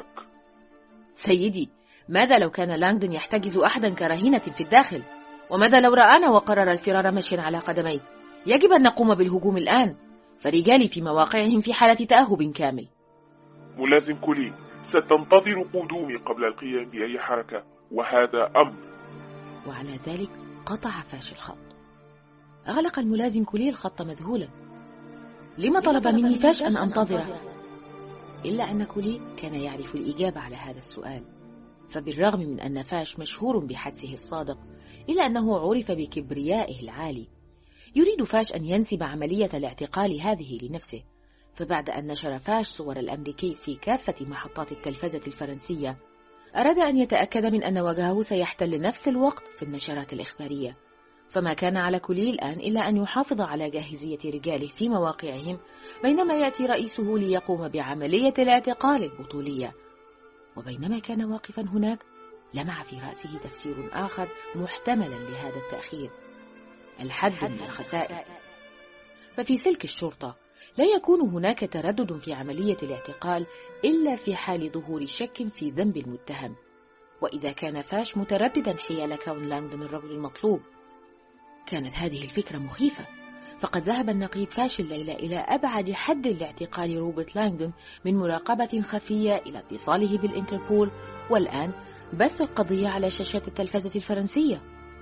B: سيدي، ماذا لو كان لانغدون يحتجز أحدا كرهينة في الداخل؟ وماذا لو رآنا وقرر الفرار مشيا على قدميه؟ يجب أن نقوم بالهجوم الآن، فرجالي في مواقعهم في حالة تأهب كامل.
C: ملازم كولي، ستنتظر قدومي قبل القيام بأي حركة، وهذا أمر.
B: وعلى ذلك قطع فاش الخط. أغلق الملازم كولي الخط مذهولا. لما طلب مني فاش أن أنتظره؟ إلا أن كولي كان يعرف الإجابة على هذا السؤال، فبالرغم من أن فاش مشهور بحدسه الصادق، إلا أنه عرف بكبريائه العالي. يريد فاش أن ينسب عملية الاعتقال هذه لنفسه، فبعد أن نشر فاش صور الأمريكي في كافة محطات التلفزة الفرنسية، أراد أن يتأكد من أن وجهه سيحتل نفس الوقت في النشرات الإخبارية. فما كان على كولي الآن إلا أن يحافظ على جاهزية رجاله في مواقعهم بينما يأتي رئيسه ليقوم بعملية الاعتقال البطولية. وبينما كان واقفا هناك، لمع في رأسه تفسير آخر محتملا لهذا التأخير: الحد من الخسائر. ففي سلك الشرطة لا يكون هناك تردد في عملية الاعتقال إلا في حال ظهور شك في ذنب المتهم، وإذا كان فاش مترددا حيال كون لانغدون الرجل المطلوب. كانت هذه الفكرة مخيفة، فقد ذهب النقيب فاش الليلة إلى أبعد حد لاعتقال روبرت لانغدون من مراقبة خفية إلى اتصاله بالإنتربول، والآن بث القضية على شاشات التلفزة الفرنسية.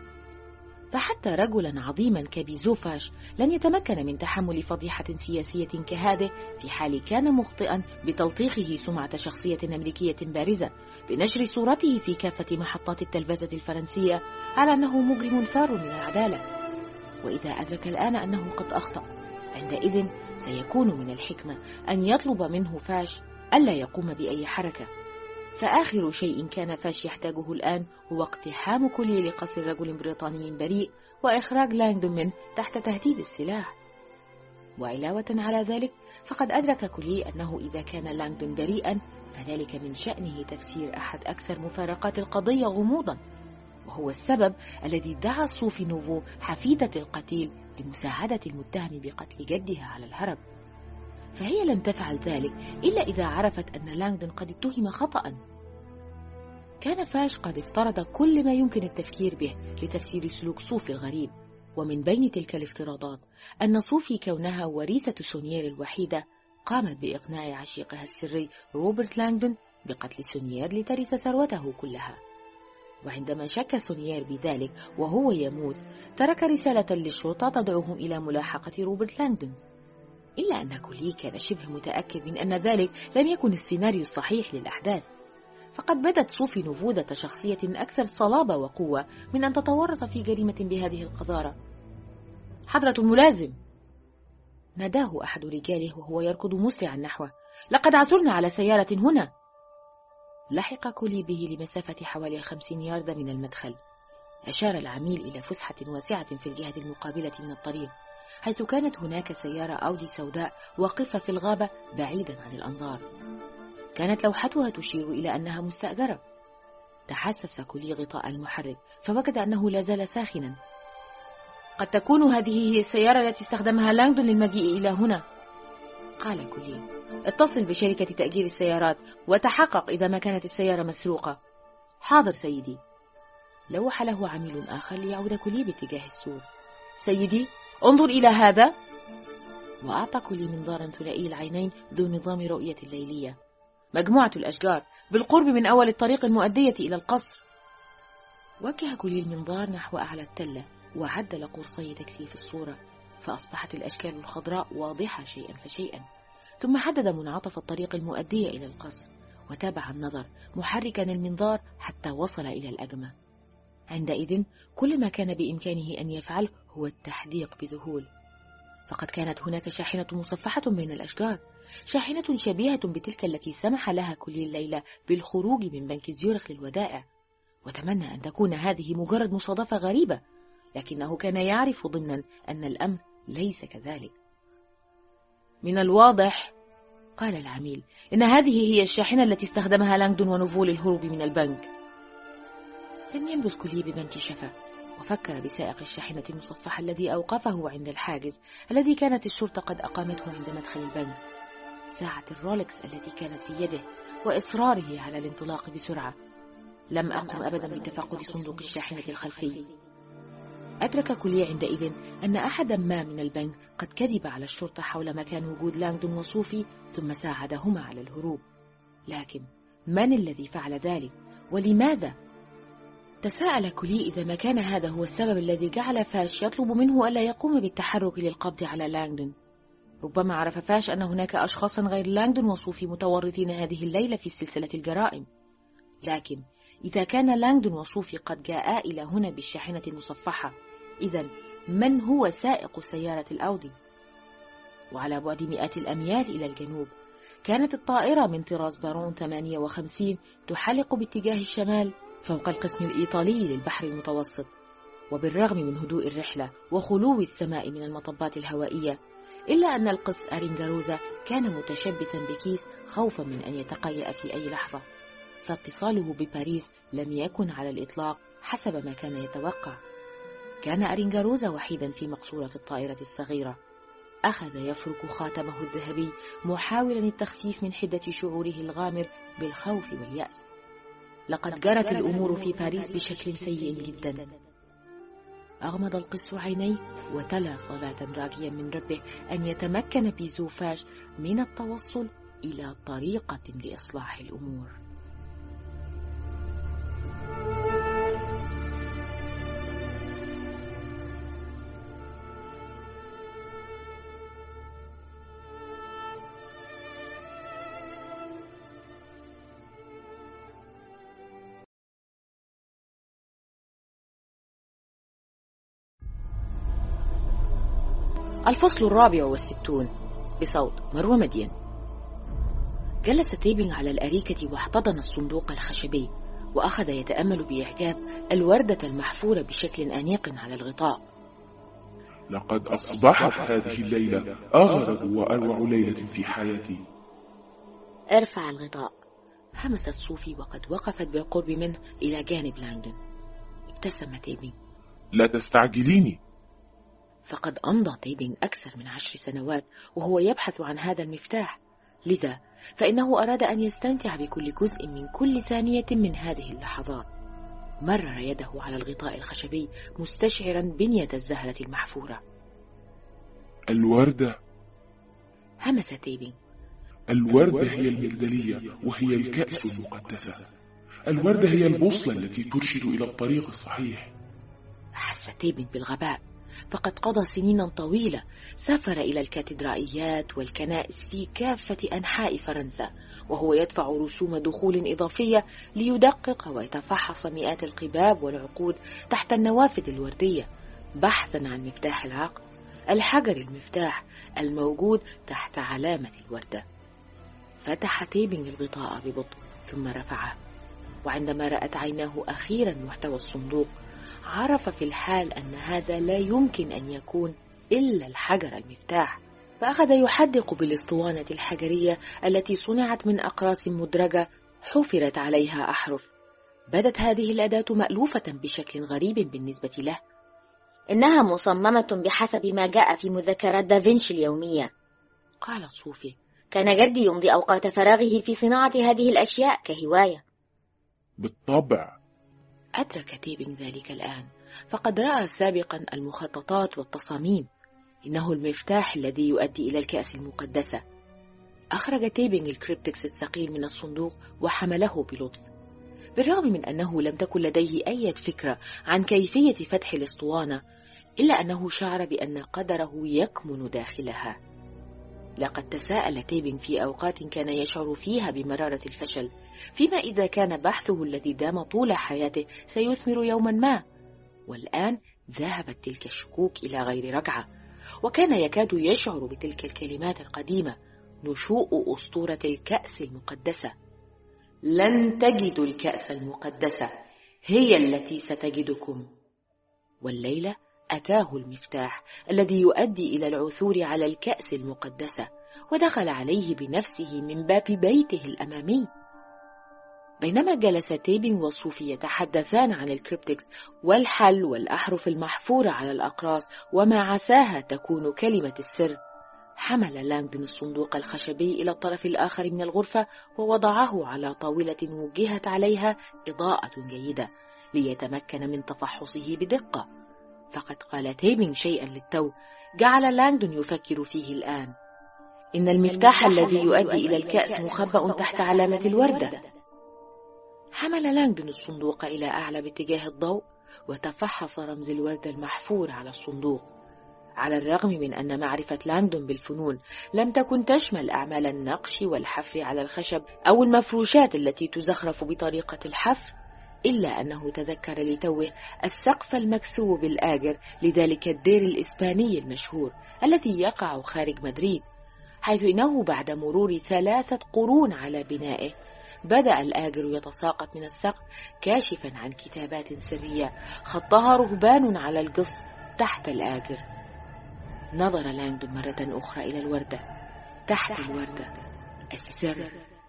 B: فحتى رجلا عظيما كبيزو فاش لن يتمكن من تحمل فضيحة سياسية كهذه في حال كان مخطئا بتلطيخه سمعة شخصية أمريكية بارزة بنشر صورته في كافة محطات التلفزة الفرنسية على أنه مجرم ثار من العدالة. وإذا أدرك الآن أنه قد أخطأ، عندئذ سيكون من الحكمة أن يطلب منه فاش ألا يقوم بأي حركة. فآخر شيء كان فاش يحتاجه الآن هو اقتحام كولي لقصر رجل بريطاني بريء وإخراج لانغدون منه تحت تهديد السلاح. وعلاوة على ذلك، فقد أدرك كولي أنه إذا كان لانغدون بريئا فذلك من شأنه تفسير أحد أكثر مفارقات القضية غموضا، وهو السبب الذي دعا صوفي نوفو حفيدة القتيل لمساعدة المتهم بقتل جدها على الهرب. فهي لم تفعل ذلك إلا إذا عرفت أن لانغدون قد اتهم خطأ. كان فاش قد افترض كل ما يمكن التفكير به لتفسير سلوك صوفي الغريب، ومن بين تلك الافتراضات أن صوفي كونها وريثة سونيير الوحيدة قامت بإقناع عشيقها السري روبرت لانغدون بقتل سونيير لترث ثروته كلها. وعندما شك سونيير بذلك وهو يموت، ترك رسالة للشرطة تدعوهم إلى ملاحقة روبرت لانغدون، إلا أن كولي كان شبه متأكد من أن ذلك لم يكن السيناريو الصحيح للأحداث، فقد بدت صوفي نفوذة شخصية أكثر صلابة وقوة من أن تتورط في جريمة بهذه القذارة. حضرة الملازم، ناداه أحد رجاله وهو يركض مسرعا نحوه، لقد عثرنا على سيارة هنا. لحق كولي به لمسافة حوالي خمسين ياردة من المدخل. أشار العميل إلى فسحة واسعة في الجهة المقابلة من الطريق، حيث كانت هناك سيارة أودي سوداء واقفة في الغابة بعيدا عن الأنظار. كانت لوحتها تشير إلى أنها مستأجرة. تحسس كولي غطاء المحرك فوجد أنه لا زال ساخنا. قد تكون هذه هي السيارة التي استخدمها لانغدون للمجيء إلى هنا، قال كولي. اتصل بشركة تأجير السيارات وتحقق إذا ما كانت السيارة مسروقة. حاضر سيدي. لوح له عميل آخر ليعود كولي باتجاه السور. سيدي، انظر إلى هذا. وأعطى كولي منظارا ثنائي العينين ذو نظام رؤية ليلية. مجموعة الأشجار بالقرب من أول الطريق المؤدية إلى القصر. وجه كولي المنظار نحو أعلى التلة وعدل قرصي تكثيف الصورة، فأصبحت الأشكال الخضراء واضحة شيئا فشيئا. ثم حدد منعطف الطريق المؤدية إلى القصر وتابع النظر محركا المنظار حتى وصل إلى الأجمة. عندئذ كل ما كان بإمكانه أن يفعله هو التحديق بذهول، فقد كانت هناك شاحنة مصفحة بين الأشجار، شاحنة شبيهة بتلك التي سمح لها كل الليلة بالخروج من بنك زيورخ للودائع. وتمنى أن تكون هذه مجرد مصادفة غريبة، لكنه كان يعرف ضمنا أن الأمر ليس كذلك. من الواضح، قال العميل، إن هذه هي الشاحنة التي استخدمها لانغدون ونوفو للهروب من البنك. لم ينبذ كولي بمنت شفا، وفكر بسائق الشاحنة المصفحة الذي أوقفه عند الحاجز الذي كانت الشرطة قد أقامته عند مدخل البنك. ساعة الرولكس التي كانت في يده وإصراره على الانطلاق بسرعة. لم أقم أبدا بتفقد صندوق الشاحنة الخلفي. أدرك كولي عندئذ أن أحدا ما من البنك قد كذب على الشرطة حول مكان وجود لانغدون وصوفي ثم ساعدهما على الهروب. لكن من الذي فعل ذلك ولماذا؟ تساءل كولي إذا ما كان هذا هو السبب الذي جعل فاش يطلب منه ألا يقوم بالتحرك للقبض على لانغدون. ربما عرف فاش أن هناك أشخاصا غير لانغدون وصوفي متورطين هذه الليلة في سلسلة الجرائم. لكن إذا كان لانغدون وصوفي قد جاءا إلى هنا بالشاحنة المصفحة، إذن من هو سائق سيارة الأودي؟ وعلى بعد مئات الأميال إلى الجنوب كانت الطائرة من طراز بارون ثمانية وخمسين تحلق باتجاه الشمال فوق القسم الإيطالي للبحر المتوسط. وبالرغم من هدوء الرحلة وخلو السماء من المطبات الهوائية، إلا أن القس أرينغاروزا كان متشبثا بكيس خوفا من أن يتقيأ في أي لحظة، فاتصاله بباريس لم يكن على الإطلاق حسب ما كان يتوقع. كان أرينغاروزا وحيدا في مقصورة الطائرة الصغيرة. أخذ يفرك خاتمه الذهبي محاولا التخفيف من حدة شعوره الغامر بالخوف واليأس. لقد جرت الأمور في باريس بشكل سيء جدا. أغمض القس عينيه وتلا صلاة راجيا من ربه أن يتمكن بيزو فاش من التوصل إلى طريقة لإصلاح الأمور. الفصل الرابع والستون بصوت مروى مدين. جلس تيبينغ على الأريكة واحتضن الصندوق الخشبي وأخذ يتأمل بإعجاب الوردة المحفورة بشكل أنيق على الغطاء.
C: لقد أصبحت هذه الليلة أغرب وأروع ليلة في حياتي.
A: ارفع الغطاء،
B: همست صوفي وقد وقفت بالقرب منه إلى جانب لانغدون. ابتسم تيبينغ.
C: لا تستعجليني.
B: فقد أمضى تيبينغ أكثر من عشر سنوات وهو يبحث عن هذا المفتاح، لذا فإنه أراد أن يستمتع بكل جزء من كل ثانية من هذه اللحظات. مرر يده على الغطاء الخشبي مستشعرا بنية الزهرة المحفورة.
C: الوردة،
B: همس تيبين.
C: الوردة هي المجدلية وهي الكأس المقدسة. الوردة هي البوصلة التي ترشد إلى الطريق الصحيح.
B: أحس تيبين بالغباء، فقد قضى سنينا طويلة سافر إلى الكاتدرائيات والكنائس في كافة أنحاء فرنسا، وهو يدفع رسوم دخول إضافية ليدقق ويتفحص مئات القباب والعقود تحت النوافذ الوردية، بحثا عن مفتاح العقل، الحجر المفتاح الموجود تحت علامة الوردة. فتح تيبين الغطاء ببطء ثم رفعه، وعندما رأت عيناه أخيرا محتوى الصندوق عرف في الحال أن هذا لا يمكن أن يكون إلا الحجر المفتاح، فأخذ يحدق بالاسطوانة الحجرية التي صنعت من أقراص مدرجة حفرت عليها أحرف. بدت هذه الأداة مألوفة بشكل غريب بالنسبة له.
A: إنها مصممة بحسب ما جاء في مذكرات دافنشي اليومية،
B: قالت صوفي.
A: كان جدي يمضي أوقات فراغه في صناعة هذه الأشياء كهواية.
C: بالطبع.
B: أدرك تيبين ذلك الآن، فقد رأى سابقا المخططات والتصاميم. إنه المفتاح الذي يؤدي إلى الكأس المقدسة. أخرج تيبين الكريبتكس الثقيل من الصندوق وحمله بلطف. بالرغم من أنه لم تكن لديه أي فكرة عن كيفية فتح الاسطوانة، إلا أنه شعر بأن قدره يكمن داخلها. لقد تساءل تيبين في أوقات كان يشعر فيها بمرارة الفشل، فيما إذا كان بحثه الذي دام طول حياته سيثمر يوما ما. والآن ذهبت تلك الشكوك إلى غير رجعة، وكان يكاد يشعر بتلك الكلمات القديمة، نشوء أسطورة الكأس المقدسة. لن تجدوا الكأس المقدسة، هي التي ستجدكم. والليلة أتاه المفتاح الذي يؤدي إلى العثور على الكأس المقدسة، ودخل عليه بنفسه من باب بيته الأمامي. بينما جلس تيبين وصوفي يتحدثان عن الكريبتكس والحل والأحرف المحفورة على الأقراص وما عساها تكون كلمة السر، حمل لانغدون الصندوق الخشبي إلى الطرف الآخر من الغرفة ووضعه على طاولة وجهت عليها إضاءة جيدة ليتمكن من تفحصه بدقة. فقد قال تيبين شيئا للتو جعل لانغدون يفكر فيه الآن. إن المفتاح الذي يؤدي إلى الكأس مخبأ تحت علامة الوردة. حمل لانغدون الصندوق إلى أعلى باتجاه الضوء وتفحص رمز الوردة المحفور على الصندوق. على الرغم من أن معرفة لانغدون بالفنون لم تكن تشمل أعمال النقش والحفر على الخشب أو المفروشات التي تزخرف بطريقة الحفر، إلا أنه تذكر لتوه السقف المكسو بالآجر لذلك الدير الإسباني المشهور الذي يقع خارج مدريد، حيث إنه بعد مرور ثلاثة قرون على بنائه بدأ الآجر يتساقط من السقف كاشفا عن كتابات سرية خطها رهبان على القص تحت الآجر. نظر لانغدون مرة أخرى إلى الوردة. تحت الوردة السر.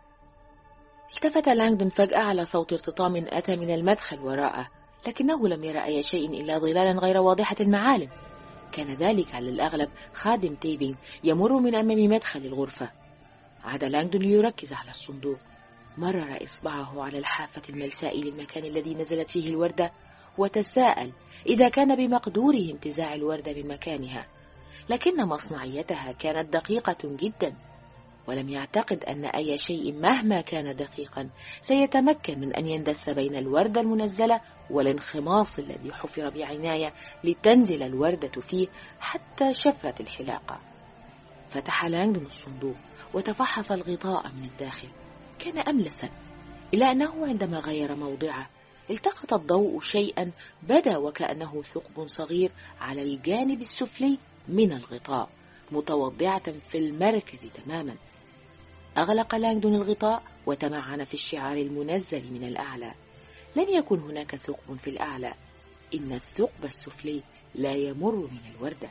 B: التفت لانغدون فجأة على صوت ارتطام أتى من المدخل وراءه، لكنه لم يرى أي شيء إلا ظلالا غير واضحة المعالم. كان ذلك على الأغلب خادم تيبين يمر من أمام مدخل الغرفة. عاد لانغدون ليركز على الصندوق. مرر إصبعه على الحافة الملساء للمكان الذي نزلت فيه الوردة، وتساءل إذا كان بمقدوره انتزاع الوردة من مكانها، لكن مصنعيتها كانت دقيقة جدا، ولم يعتقد أن أي شيء مهما كان دقيقا سيتمكن من أن يندس بين الوردة المنزلة والانخماص الذي حفر بعناية لتنزل الوردة فيه حتى شفرة الحلاقة. فتح لانغدون الصندوق وتفحص الغطاء من الداخل. كان أملسا، إلا أنه عندما غير موضعه التقط الضوء شيئا بدا وكأنه ثقب صغير على الجانب السفلي من الغطاء متوضعة في المركز تماما. أغلق لانغدون الغطاء وتمعن في الشعار المنزل من الأعلى. لم يكن هناك ثقب في الأعلى، إن الثقب السفلي لا يمر من الوردة.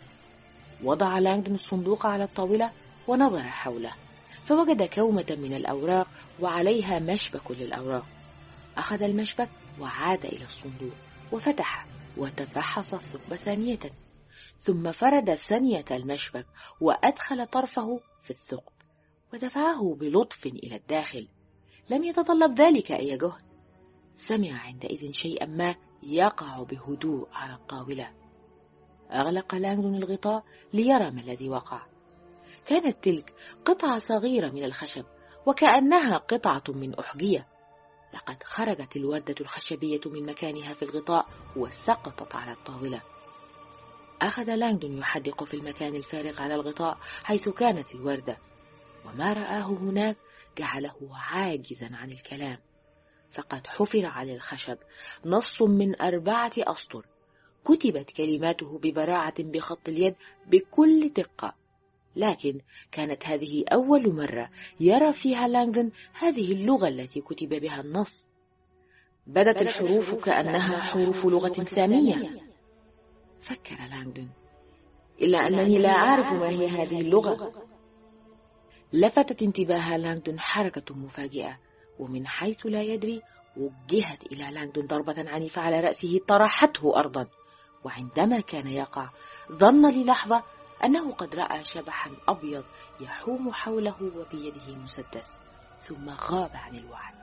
B: وضع لانغدون الصندوق على الطاولة ونظر حوله، فوجد كومة من الأوراق وعليها مشبك للأوراق. أخذ المشبك وعاد إلى الصندوق وفتح وتفحص الثقب ثانية، ثم فرد ثانية المشبك وأدخل طرفه في الثقب ودفعه بلطف إلى الداخل. لم يتطلب ذلك أي جهد. سمع عندئذ شيئا ما يقع بهدوء على الطاولة. أغلق لانغدون الغطاء ليرى ما الذي وقع. كانت تلك قطعة صغيرة من الخشب، وكأنها قطعة من أحجية. لقد خرجت الوردة الخشبية من مكانها في الغطاء وسقطت على الطاولة. أخذ لانغدون يحدق في المكان الفارغ على الغطاء حيث كانت الوردة، وما رآه هناك جعله عاجزا عن الكلام. فقد حفر على الخشب نص من أربعة أسطر، كتبت كلماته ببراعة بخط اليد بكل دقة، لكن كانت هذه أول مرة يرى فيها لانغدون هذه اللغة التي كتب بها النص. بدت الحروف كأنها حروف لغة سامية. فكر لانغدون: إلا أنني لا أعرف ما هي هذه اللغة. لفتت انتباه لانغدون حركة مفاجئة، ومن حيث لا يدري وجهت إلى لانغدون ضربة عنيفة على رأسه طرحته أرضا. وعندما كان يقع ظن للحظة أنه قد رأى شبحا أبيض يحوم حوله وبيده مسدس، ثم غاب عن الوعي.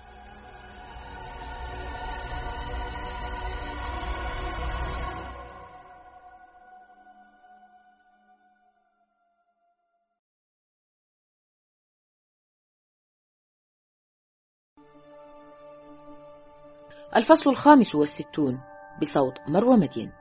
B: الفصل الخامس والستون، بصوت مروى مدين.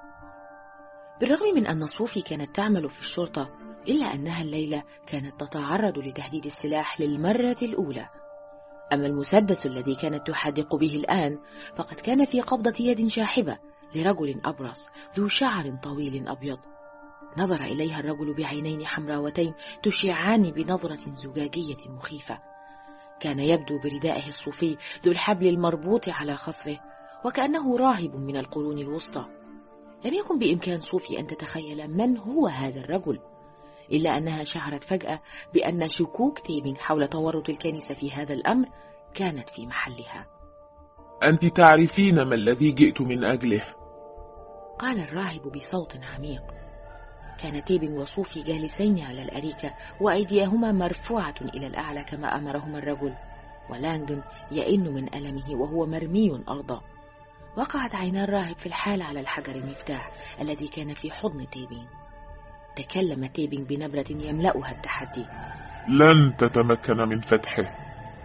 B: بالرغم من أن صوفي كانت تعمل في الشرطة، إلا أنها الليلة كانت تتعرض لتهديد السلاح للمرة الأولى. أما المسدس الذي كانت تحدق به الآن فقد كان في قبضة يد شاحبة لرجل أبرص ذو شعر طويل أبيض. نظر إليها الرجل بعينين حمراوتين تشعان بنظرة زجاجية مخيفة. كان يبدو بردائه الصوفي ذو الحبل المربوط على خصره، وكأنه راهب من القرون الوسطى. لم يكن بإمكان صوفي أن تتخيل من هو هذا الرجل، إلا أنها شعرت فجأة بأن شكوك تيبينغ حول تورط الكنيسة في هذا الأمر كانت في محلها.
C: أنت تعرفين ما الذي جئت من أجله،
B: قال الراهب بصوت عميق. كان تيبينغ وصوفي جالسين على الأريكة وأيديهما مرفوعة إلى الأعلى كما أمرهما الرجل، ولانغدون يئن من ألمه وهو مرمي أرضا. وقعت عينا الراهب في الحال على الحجر المفتاح الذي كان في حضن تيبينغ. تكلم تيبينغ بنبرة يملأها التحدي:
C: لن تتمكن من فتحه،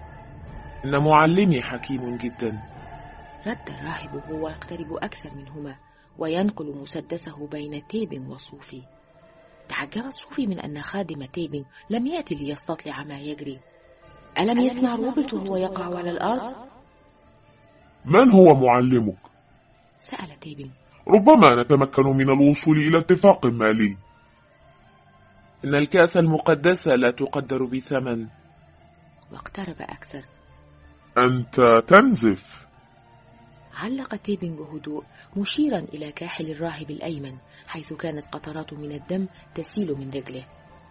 C: إن معلمي حكيم جدا.
B: رد الراهب وهو يقترب أكثر منهما وينقل مسدسه بين تيبينغ وصوفي. تعجبت صوفي من أن خادم تيبينغ لم يأتي ليستطلع ما يجري. ألم يسمع روبرت وهو يقع على الأرض؟
C: من هو معلمك؟
B: سأل تيبينغ.
C: ربما نتمكن من الوصول إلى اتفاق مالي. إن الكأس المقدسة لا تقدر بثمن.
B: واقترب أكثر.
C: أنت تنزف.
B: علق تيبينغ بهدوء مشيرا إلى كاحل الراهب الأيمن حيث كانت قطرات من الدم تسيل من رجله.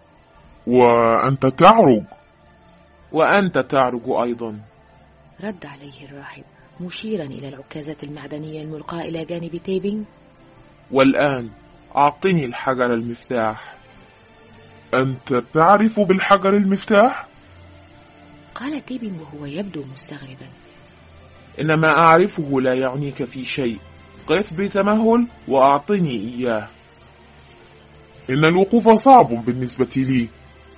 C: وأنت تعرج. وأنت تعرج أيضا،
B: رد عليه الراهب مشيرا إلى العكازات المعدنية الملقاة إلى جانب تيبينغ.
C: والآن أعطني الحجر المفتاح. أنت تعرف بالحجر المفتاح؟
B: قال تيبينغ وهو يبدو مستغربا.
C: إن ما أعرفه لا يعنيك في شيء. قف بتمهل وأعطني إياه. إن الوقوف صعب بالنسبة لي.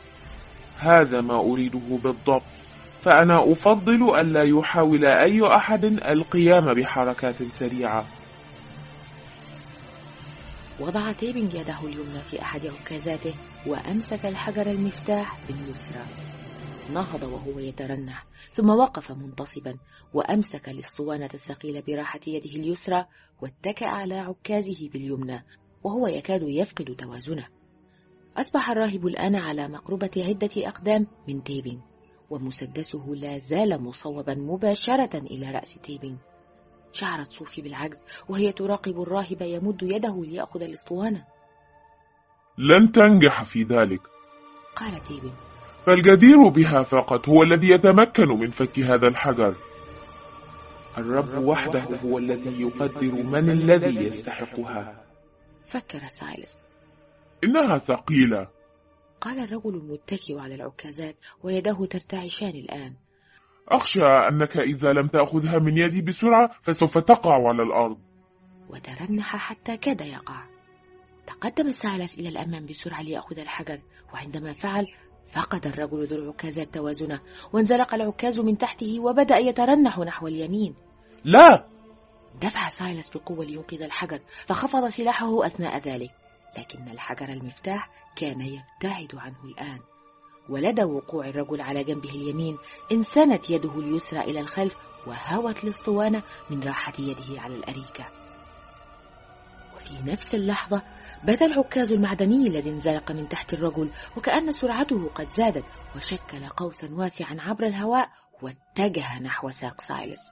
C: هذا ما أريده بالضبط، فأنا أفضل ألا يحاول أي أحد القيام بحركات سريعة.
B: وضع تيبينغ يده اليمنى في أحد عكازاته وأمسك الحجر المفتاح باليسرى. نهض وهو يترنح، ثم وقف منتصبا وأمسك الاسطوانة الثقيلة براحة يده اليسرى واتكأ على عكازه باليمنى وهو يكاد يفقد توازنه. أصبح الراهب الآن على مقربة عدة أقدام من تيبينغ، ومسدسه لا زال مصوبا مباشرة إلى رأس تيبينغ. شعرت صوفي بالعجز وهي تراقب الراهب يمد يده ليأخذ الاسطوانة.
C: لن تنجح في ذلك،
B: قال تيبينغ.
C: فالجدير بها فقط هو الذي يتمكن من فك هذا الحجر. الرب وحده هو الذي يقدر من الذي يستحقها.
B: فكر سايلس.
C: إنها ثقيلة.
B: قال الرجل المتكئ على العكازات ويداه ترتعشان الآن.
C: أخشى أنك إذا لم تأخذها من يدي بسرعة فسوف تقع على الأرض.
B: وترنح حتى كاد يقع. تقدم سايلس إلى الأمام بسرعة ليأخذ الحجر، وعندما فعل فقد الرجل ذو العكازات توازنه، وانزلق العكاز من تحته وبدأ يترنح نحو اليمين.
C: لا!
B: دفع سايلس بقوة لينقذ الحجر، فخفض سلاحه أثناء ذلك، لكن الحجر المفتاح كان يبتعد عنه الآن. ولدى وقوع الرجل على جنبه اليمين انسنت يده اليسرى إلى الخلف وهوت للصوانة من راحة يده على الأريكة. وفي نفس اللحظة بدا العكاز المعدني الذي انزلق من تحت الرجل، وكأن سرعته قد زادت، وشكل قوسا واسعا عبر الهواء واتجه نحو ساق سايلس.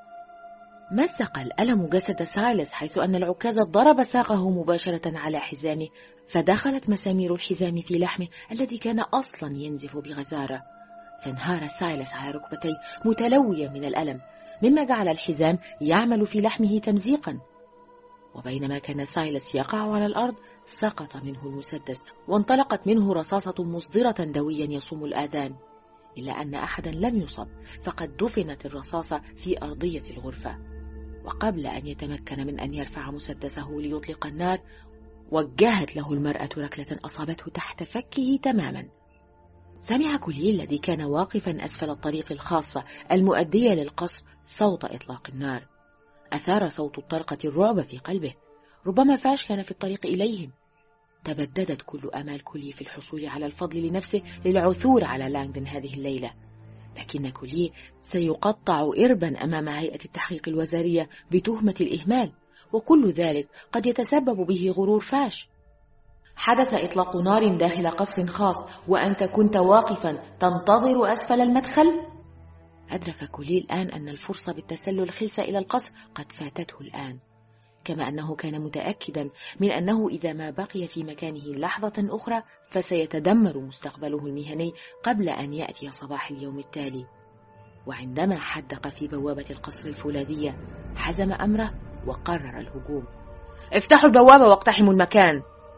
B: مزق الألم جسد سايلس، حيث أن العكاز ضرب ساقه مباشرة على حزامه، فدخلت مسامير الحزام في لحمه الذي كان أصلا ينزف بغزارة. فانهار سايلس على ركبتيه متلويا من الألم، مما جعل الحزام يعمل في لحمه تمزيقا. وبينما كان سايلس يقع على الأرض سقط منه المسدس، وانطلقت منه رصاصة مصدرة دويا يصم الآذان، إلا أن أحدا لم يصب، فقد دفنت الرصاصة في أرضية الغرفة. وقبل أن يتمكن من أن يرفع مسدسه ليطلق النار، وجهت له المرأة ركلة أصابته تحت فكه تماما. سمع كوليه الذي كان واقفا أسفل الطريق الخاصة المؤدية للقصر صوت إطلاق النار. أثار صوت الطرقة الرعب في قلبه، ربما فاش كان في الطريق إليهم. تبددت كل آمال كوليه في الحصول على الفضل لنفسه للعثور على لانغدون هذه الليلة، لكن كوليه سيقطع إربا أمام هيئة التحقيق الوزارية بتهمة الإهمال، وكل ذلك قد يتسبب به غرور فاش. حدث إطلاق نار داخل قصر خاص وأنت كنت واقفا تنتظر أسفل المدخل. أدرك كوليه الآن أن الفرصة بالتسلل خلسة إلى القصر قد فاتته الآن، كما أنه كان متأكدا من أنه إذا ما بقي في مكانه لحظة أخرى فسيتدمر مستقبله المهني قبل أن يأتي صباح اليوم التالي. وعندما حدق في بوابة القصر الفولاذية حزم أمره وقرر الهجوم. افتحوا البوابة واقتحموا المكان.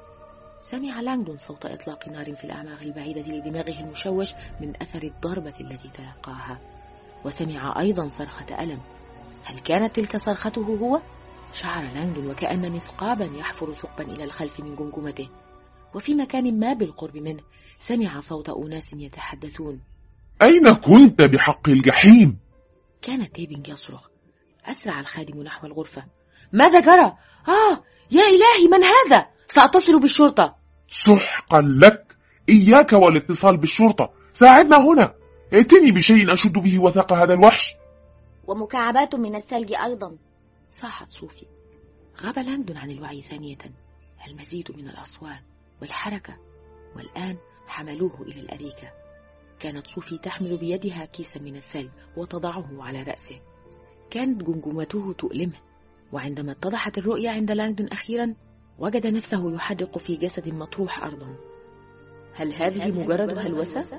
B: سمع لانغدون صوت إطلاق نار في الأعماق البعيدة لدماغه المشوش من أثر الضربة التي تلقاها، وسمع أيضا صرخة ألم. هل كانت تلك صرخته هو؟ شعر لانغدون وكأن مثقابا يحفر ثقبا إلى الخلف من جمجمته، وفي مكان ما بالقرب منه سمع صوت أناس يتحدثون.
C: أين كنت بحق الجحيم؟
B: كان تيبينغ يصرخ. أسرع الخادم نحو الغرفة. ماذا جرى؟ آه يا إلهي، من هذا؟ سأتصل بالشرطة.
C: سحقا لك، إياك والاتصال بالشرطة، ساعدنا هنا، ائتني بشيء أشد به وثاق هذا الوحش.
A: ومكعبات من الثلج أيضا،
B: صاحت صوفي. غاب لانغدون عن الوعي ثانية. المزيد من الأصوات والحركة، والآن حملوه إلى الأريكة. كانت صوفي تحمل بيدها كيسا من الثلج وتضعه على رأسه. كانت جمجمته تؤلمه، وعندما اتضحت الرؤية عند لانغدون أخيرا وجد نفسه يحدق في جسد مطروح أرضا. هل هذه مجرد هلوسة؟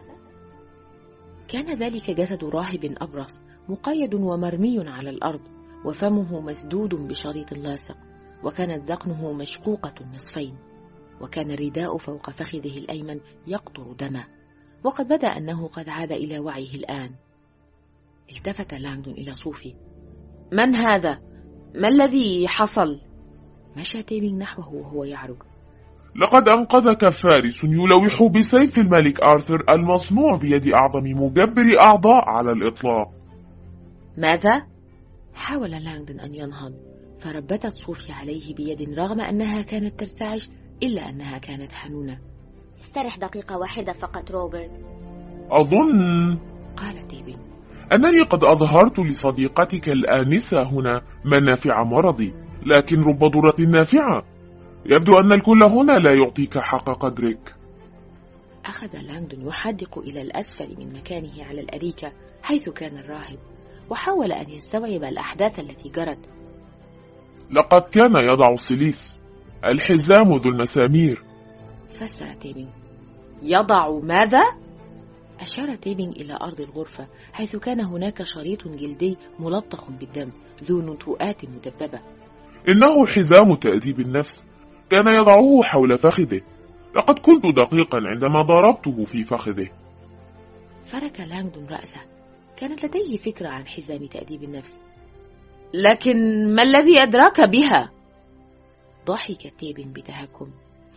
B: كان ذلك جسد راهب أبرص مقيد ومرمي على الأرض، وفمه مسدود بشريط لاصق، وكانت ذقنه مشقوقة النصفين، وكان الرداء فوق فخذه الأيمن يقطر دما، وقد بدا أنه قد عاد إلى وعيه الآن. التفت لانغدون إلى صوفي. من هذا؟ ما الذي حصل؟ مشى تيبينغ نحوه وهو يعرج.
C: لقد أنقذك فارس يلوح بسيف الملك آرثر المصنوع بيد أعظم مجبر أعضاء على الإطلاق.
B: ماذا؟ حاول لانغدون أن ينهض، فربتت صوفي عليه بيد رغم أنها كانت ترتعش، إلا أنها كانت حنونة.
A: استرح دقيقة واحدة فقط روبرت.
C: أظن،
B: قال تيبينغ،
C: أنني قد أظهرت لصديقتك الآنسة هنا منافع مرضي، لكن رب ضرة نافعة. يبدو أن الكل هنا لا يعطيك حق قدرك.
B: أخذ لانغدون يحدق إلى الأسفل من مكانه على الأريكة حيث كان الراهب، وحاول أن يستوعب الأحداث التي جرت.
C: لقد كان يضع سليس، الحزام ذو المسامير.
B: فسر تيبينغ. يضع ماذا؟ أشار تيبينغ إلى أرض الغرفة، حيث كان هناك شريط جلدي ملطخ بالدم ذو نتوءات مدببة.
C: إنه حزام تأديب النفس، كان يضعه حول فخذه. لقد كنت دقيقا عندما ضربته في فخذه.
B: فرك لانغدون رأسه. كانت لديه فكرة عن حزام تأديب النفس. لكن ما الذي أدراك بها؟ ضحك تيبين بتهكم.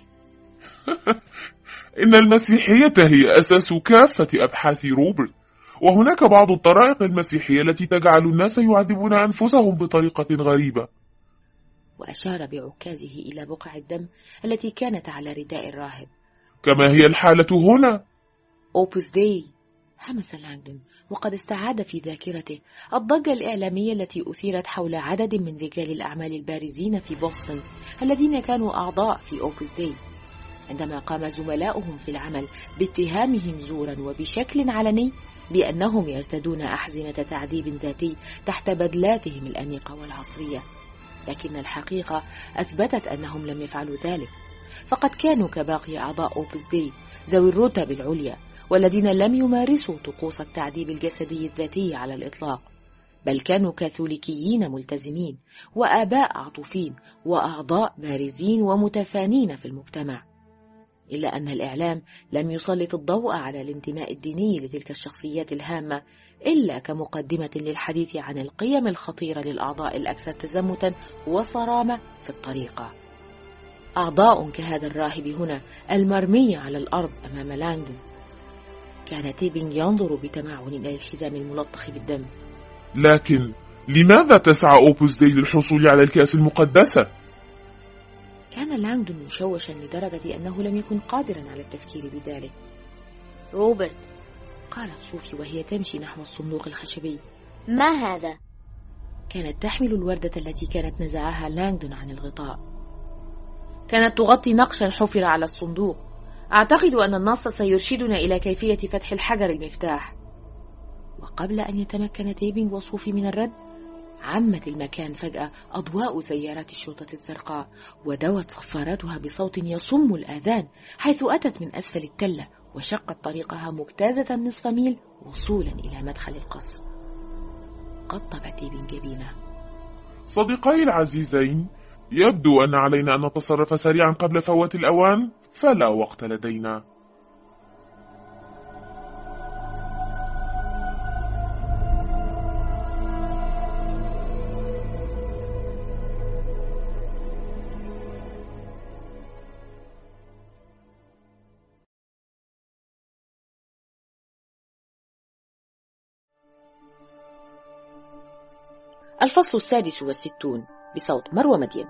C: إن المسيحية هي أساس كافة أبحاث روبرت، وهناك بعض الطرائق المسيحية التي تجعل الناس يعذبون أنفسهم بطريقة غريبة.
B: وأشار بعكازه إلى بقع الدم التي كانت على رداء الراهب.
C: كما هي الحالة هنا.
B: أوبوس داي، همس لانغدون وقد استعاد في ذاكرته الضجة الإعلامية التي أثيرت حول عدد من رجال الأعمال البارزين في بوسطن الذين كانوا أعضاء في أوبوس داي، عندما قام زملاؤهم في العمل باتهامهم زورا وبشكل علني بأنهم يرتدون أحزمة تعذيب ذاتي تحت بدلاتهم الأنيقة والعصرية. لكن الحقيقة أثبتت أنهم لم يفعلوا ذلك، فقد كانوا كباقي أعضاء أوبوس داي ذوي الرتب العليا، والذين لم يمارسوا طقوس التعذيب الجسدي الذاتي على الإطلاق، بل كانوا كاثوليكيين ملتزمين وآباء عطوفين وأعضاء بارزين ومتفانين في المجتمع. إلا أن الإعلام لم يسلط الضوء على الانتماء الديني لتلك الشخصيات الهامة إلا كمقدمة للحديث عن القيم الخطيرة للأعضاء الأكثر تزمتا وصرامة في الطريقة. أعضاء كهذا الراهب هنا المرمي على الأرض أمام لانغدون. كان تيبين ينظر بتمعن إلى الحزام الملطخ بالدم.
C: لكن لماذا تسعى أوبوس داي للحصول على الكأس المقدسة؟
B: كان لانغدون مشوشا لدرجة أنه لم يكن قادرا على التفكير بذلك.
A: روبرت،
B: قالت صوفي وهي تمشي نحو الصندوق الخشبي،
A: ما هذا؟
B: كانت تحمل الوردة التي كانت نزعها لانغدون عن الغطاء. كانت تغطي نقشا حفر على الصندوق. أعتقد أن النص سيرشدنا إلى كيفية فتح الحجر المفتاح. وقبل أن يتمكن تيبين وصوفي من الرد، عمت المكان فجأة أضواء سيارات الشرطة الزرقاء، ودوت صفاراتها بصوت يصم الآذان حيث أتت من أسفل التلة وشقت طريقها مجتازة نصف ميل وصولا إلى مدخل القصر. قطب تيبين جبينه.
C: صديقي العزيزين، يبدو أن علينا أن نتصرف سريعا قبل فوات الأوان، فلا وقت لدينا.
B: الفصل السادس والستون بصوت مروى مدين.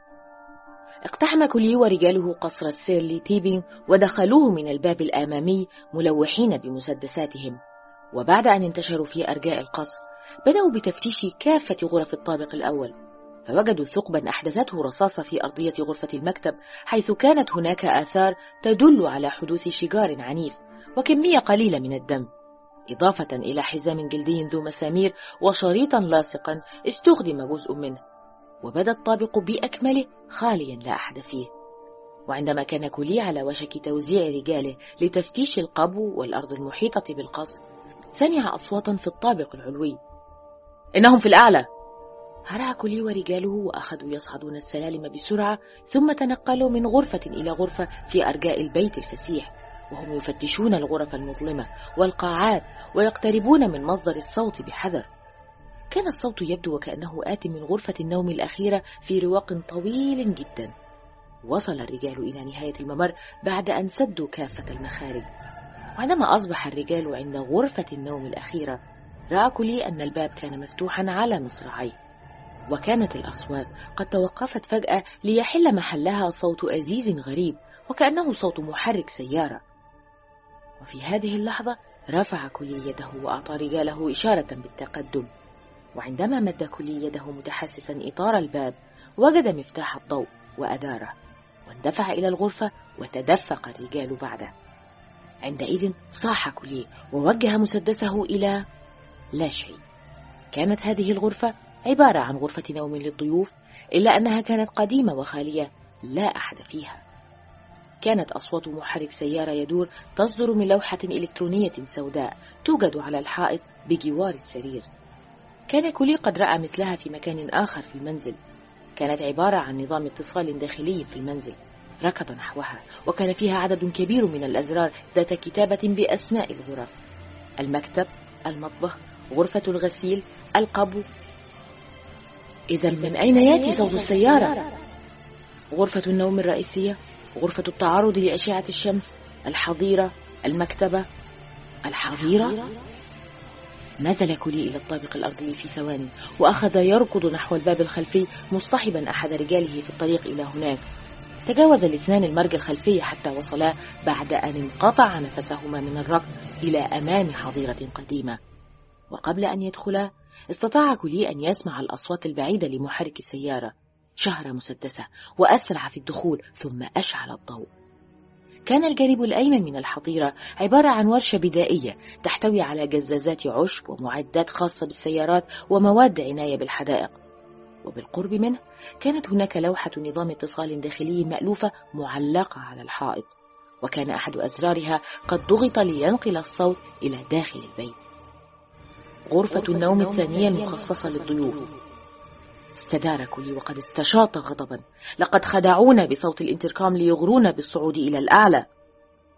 B: اقتحم كولي ورجاله قصر السير لتيبين ودخلوه من الباب الأمامي ملوحين بمسدساتهم. وبعد أن انتشروا في أرجاء القصر بدأوا بتفتيش كافة غرف الطابق الأول، فوجدوا ثقبا أحدثته رصاصة في أرضية غرفة المكتب، حيث كانت هناك آثار تدل على حدوث شجار عنيف وكمية قليلة من الدم، إضافة إلى حزام جلدي ذو مسامير وشريطا لاصقا استخدم جزء منه. وبدا الطابق بأكمله خاليا لا أحد فيه. وعندما كان كولي على وشك توزيع رجاله لتفتيش القبو والأرض المحيطة بالقصر، سمع أصواتا في الطابق العلوي. إنهم في الأعلى. هرع كولي ورجاله وأخذوا يصعدون السلالم بسرعة، ثم تنقلوا من غرفة إلى غرفة في أرجاء البيت الفسيح، وهم يفتشون الغرف المظلمة والقاعات ويقتربون من مصدر الصوت بحذر. كان الصوت يبدو وكأنه آت من غرفة النوم الأخيرة في رواق طويل جدا. وصل الرجال إلى نهاية الممر بعد أن سدوا كافة المخارج. وعندما أصبح الرجال عند غرفة النوم الأخيرة، رأى كولي أن الباب كان مفتوحا على مصراعيه، وكانت الأصوات قد توقفت فجأة ليحل محلها صوت أزيز غريب وكأنه صوت محرك سيارة. وفي هذه اللحظة رفع كولي يده وأعطى رجاله إشارة بالتقدم. وعندما مد كولي يده متحسسا إطار الباب، وجد مفتاح الضوء وأداره، واندفع إلى الغرفة وتدفق الرجال بعده. عندئذ صاح كولي ووجه مسدسه إلى لا شيء. كانت هذه الغرفة عبارة عن غرفة نوم للضيوف، إلا أنها كانت قديمة وخالية لا أحد فيها. كانت أصوات محرك سيارة يدور تصدر من لوحة إلكترونية سوداء توجد على الحائط بجوار السرير. كان كولي قد رأى مثلها في مكان آخر في المنزل. كانت عبارة عن نظام اتصال داخلي في المنزل، ركض نحوها، وكان فيها عدد كبير من الأزرار ذات كتابة بأسماء الغرف: المكتب، المطبخ، غرفة الغسيل، القبو. إذا من أين يأتي صوت السيارة؟ غرفة النوم الرئيسية، غرفة التعرض لأشعة الشمس، الحظيرة، المكتبة. الحظيرة؟ نزل كولي إلى الطابق الأرضي في ثواني، وأخذ يركض نحو الباب الخلفي مصطحبا أحد رجاله في الطريق إلى هناك. تجاوز الاثنان المرج الخلفي حتى وصلا بعد أن انقطع نفسهما من الركض إلى أمام حظيرة قديمة. وقبل أن يدخلا استطاع كولي أن يسمع الأصوات البعيدة لمحرك السيارة. شهر مسدسة وأسرع في الدخول ثم أشعل الضوء. كان الجانب الأيمن من الحظيرة عبارة عن ورشة بدائية تحتوي على جزازات عشب ومعدات خاصة بالسيارات ومواد عناية بالحدائق. وبالقرب منه كانت هناك لوحة نظام اتصال داخلي مألوفة معلقة على الحائط، وكان أحد أزرارها قد ضغط لينقل الصوت إلى داخل البيت. غرفة النوم الثانية المخصصة للضيوف. استدار كولي وقد استشاط غضبا. لقد خدعونا بصوت الانتركام ليغرونا بالصعود إلى الأعلى.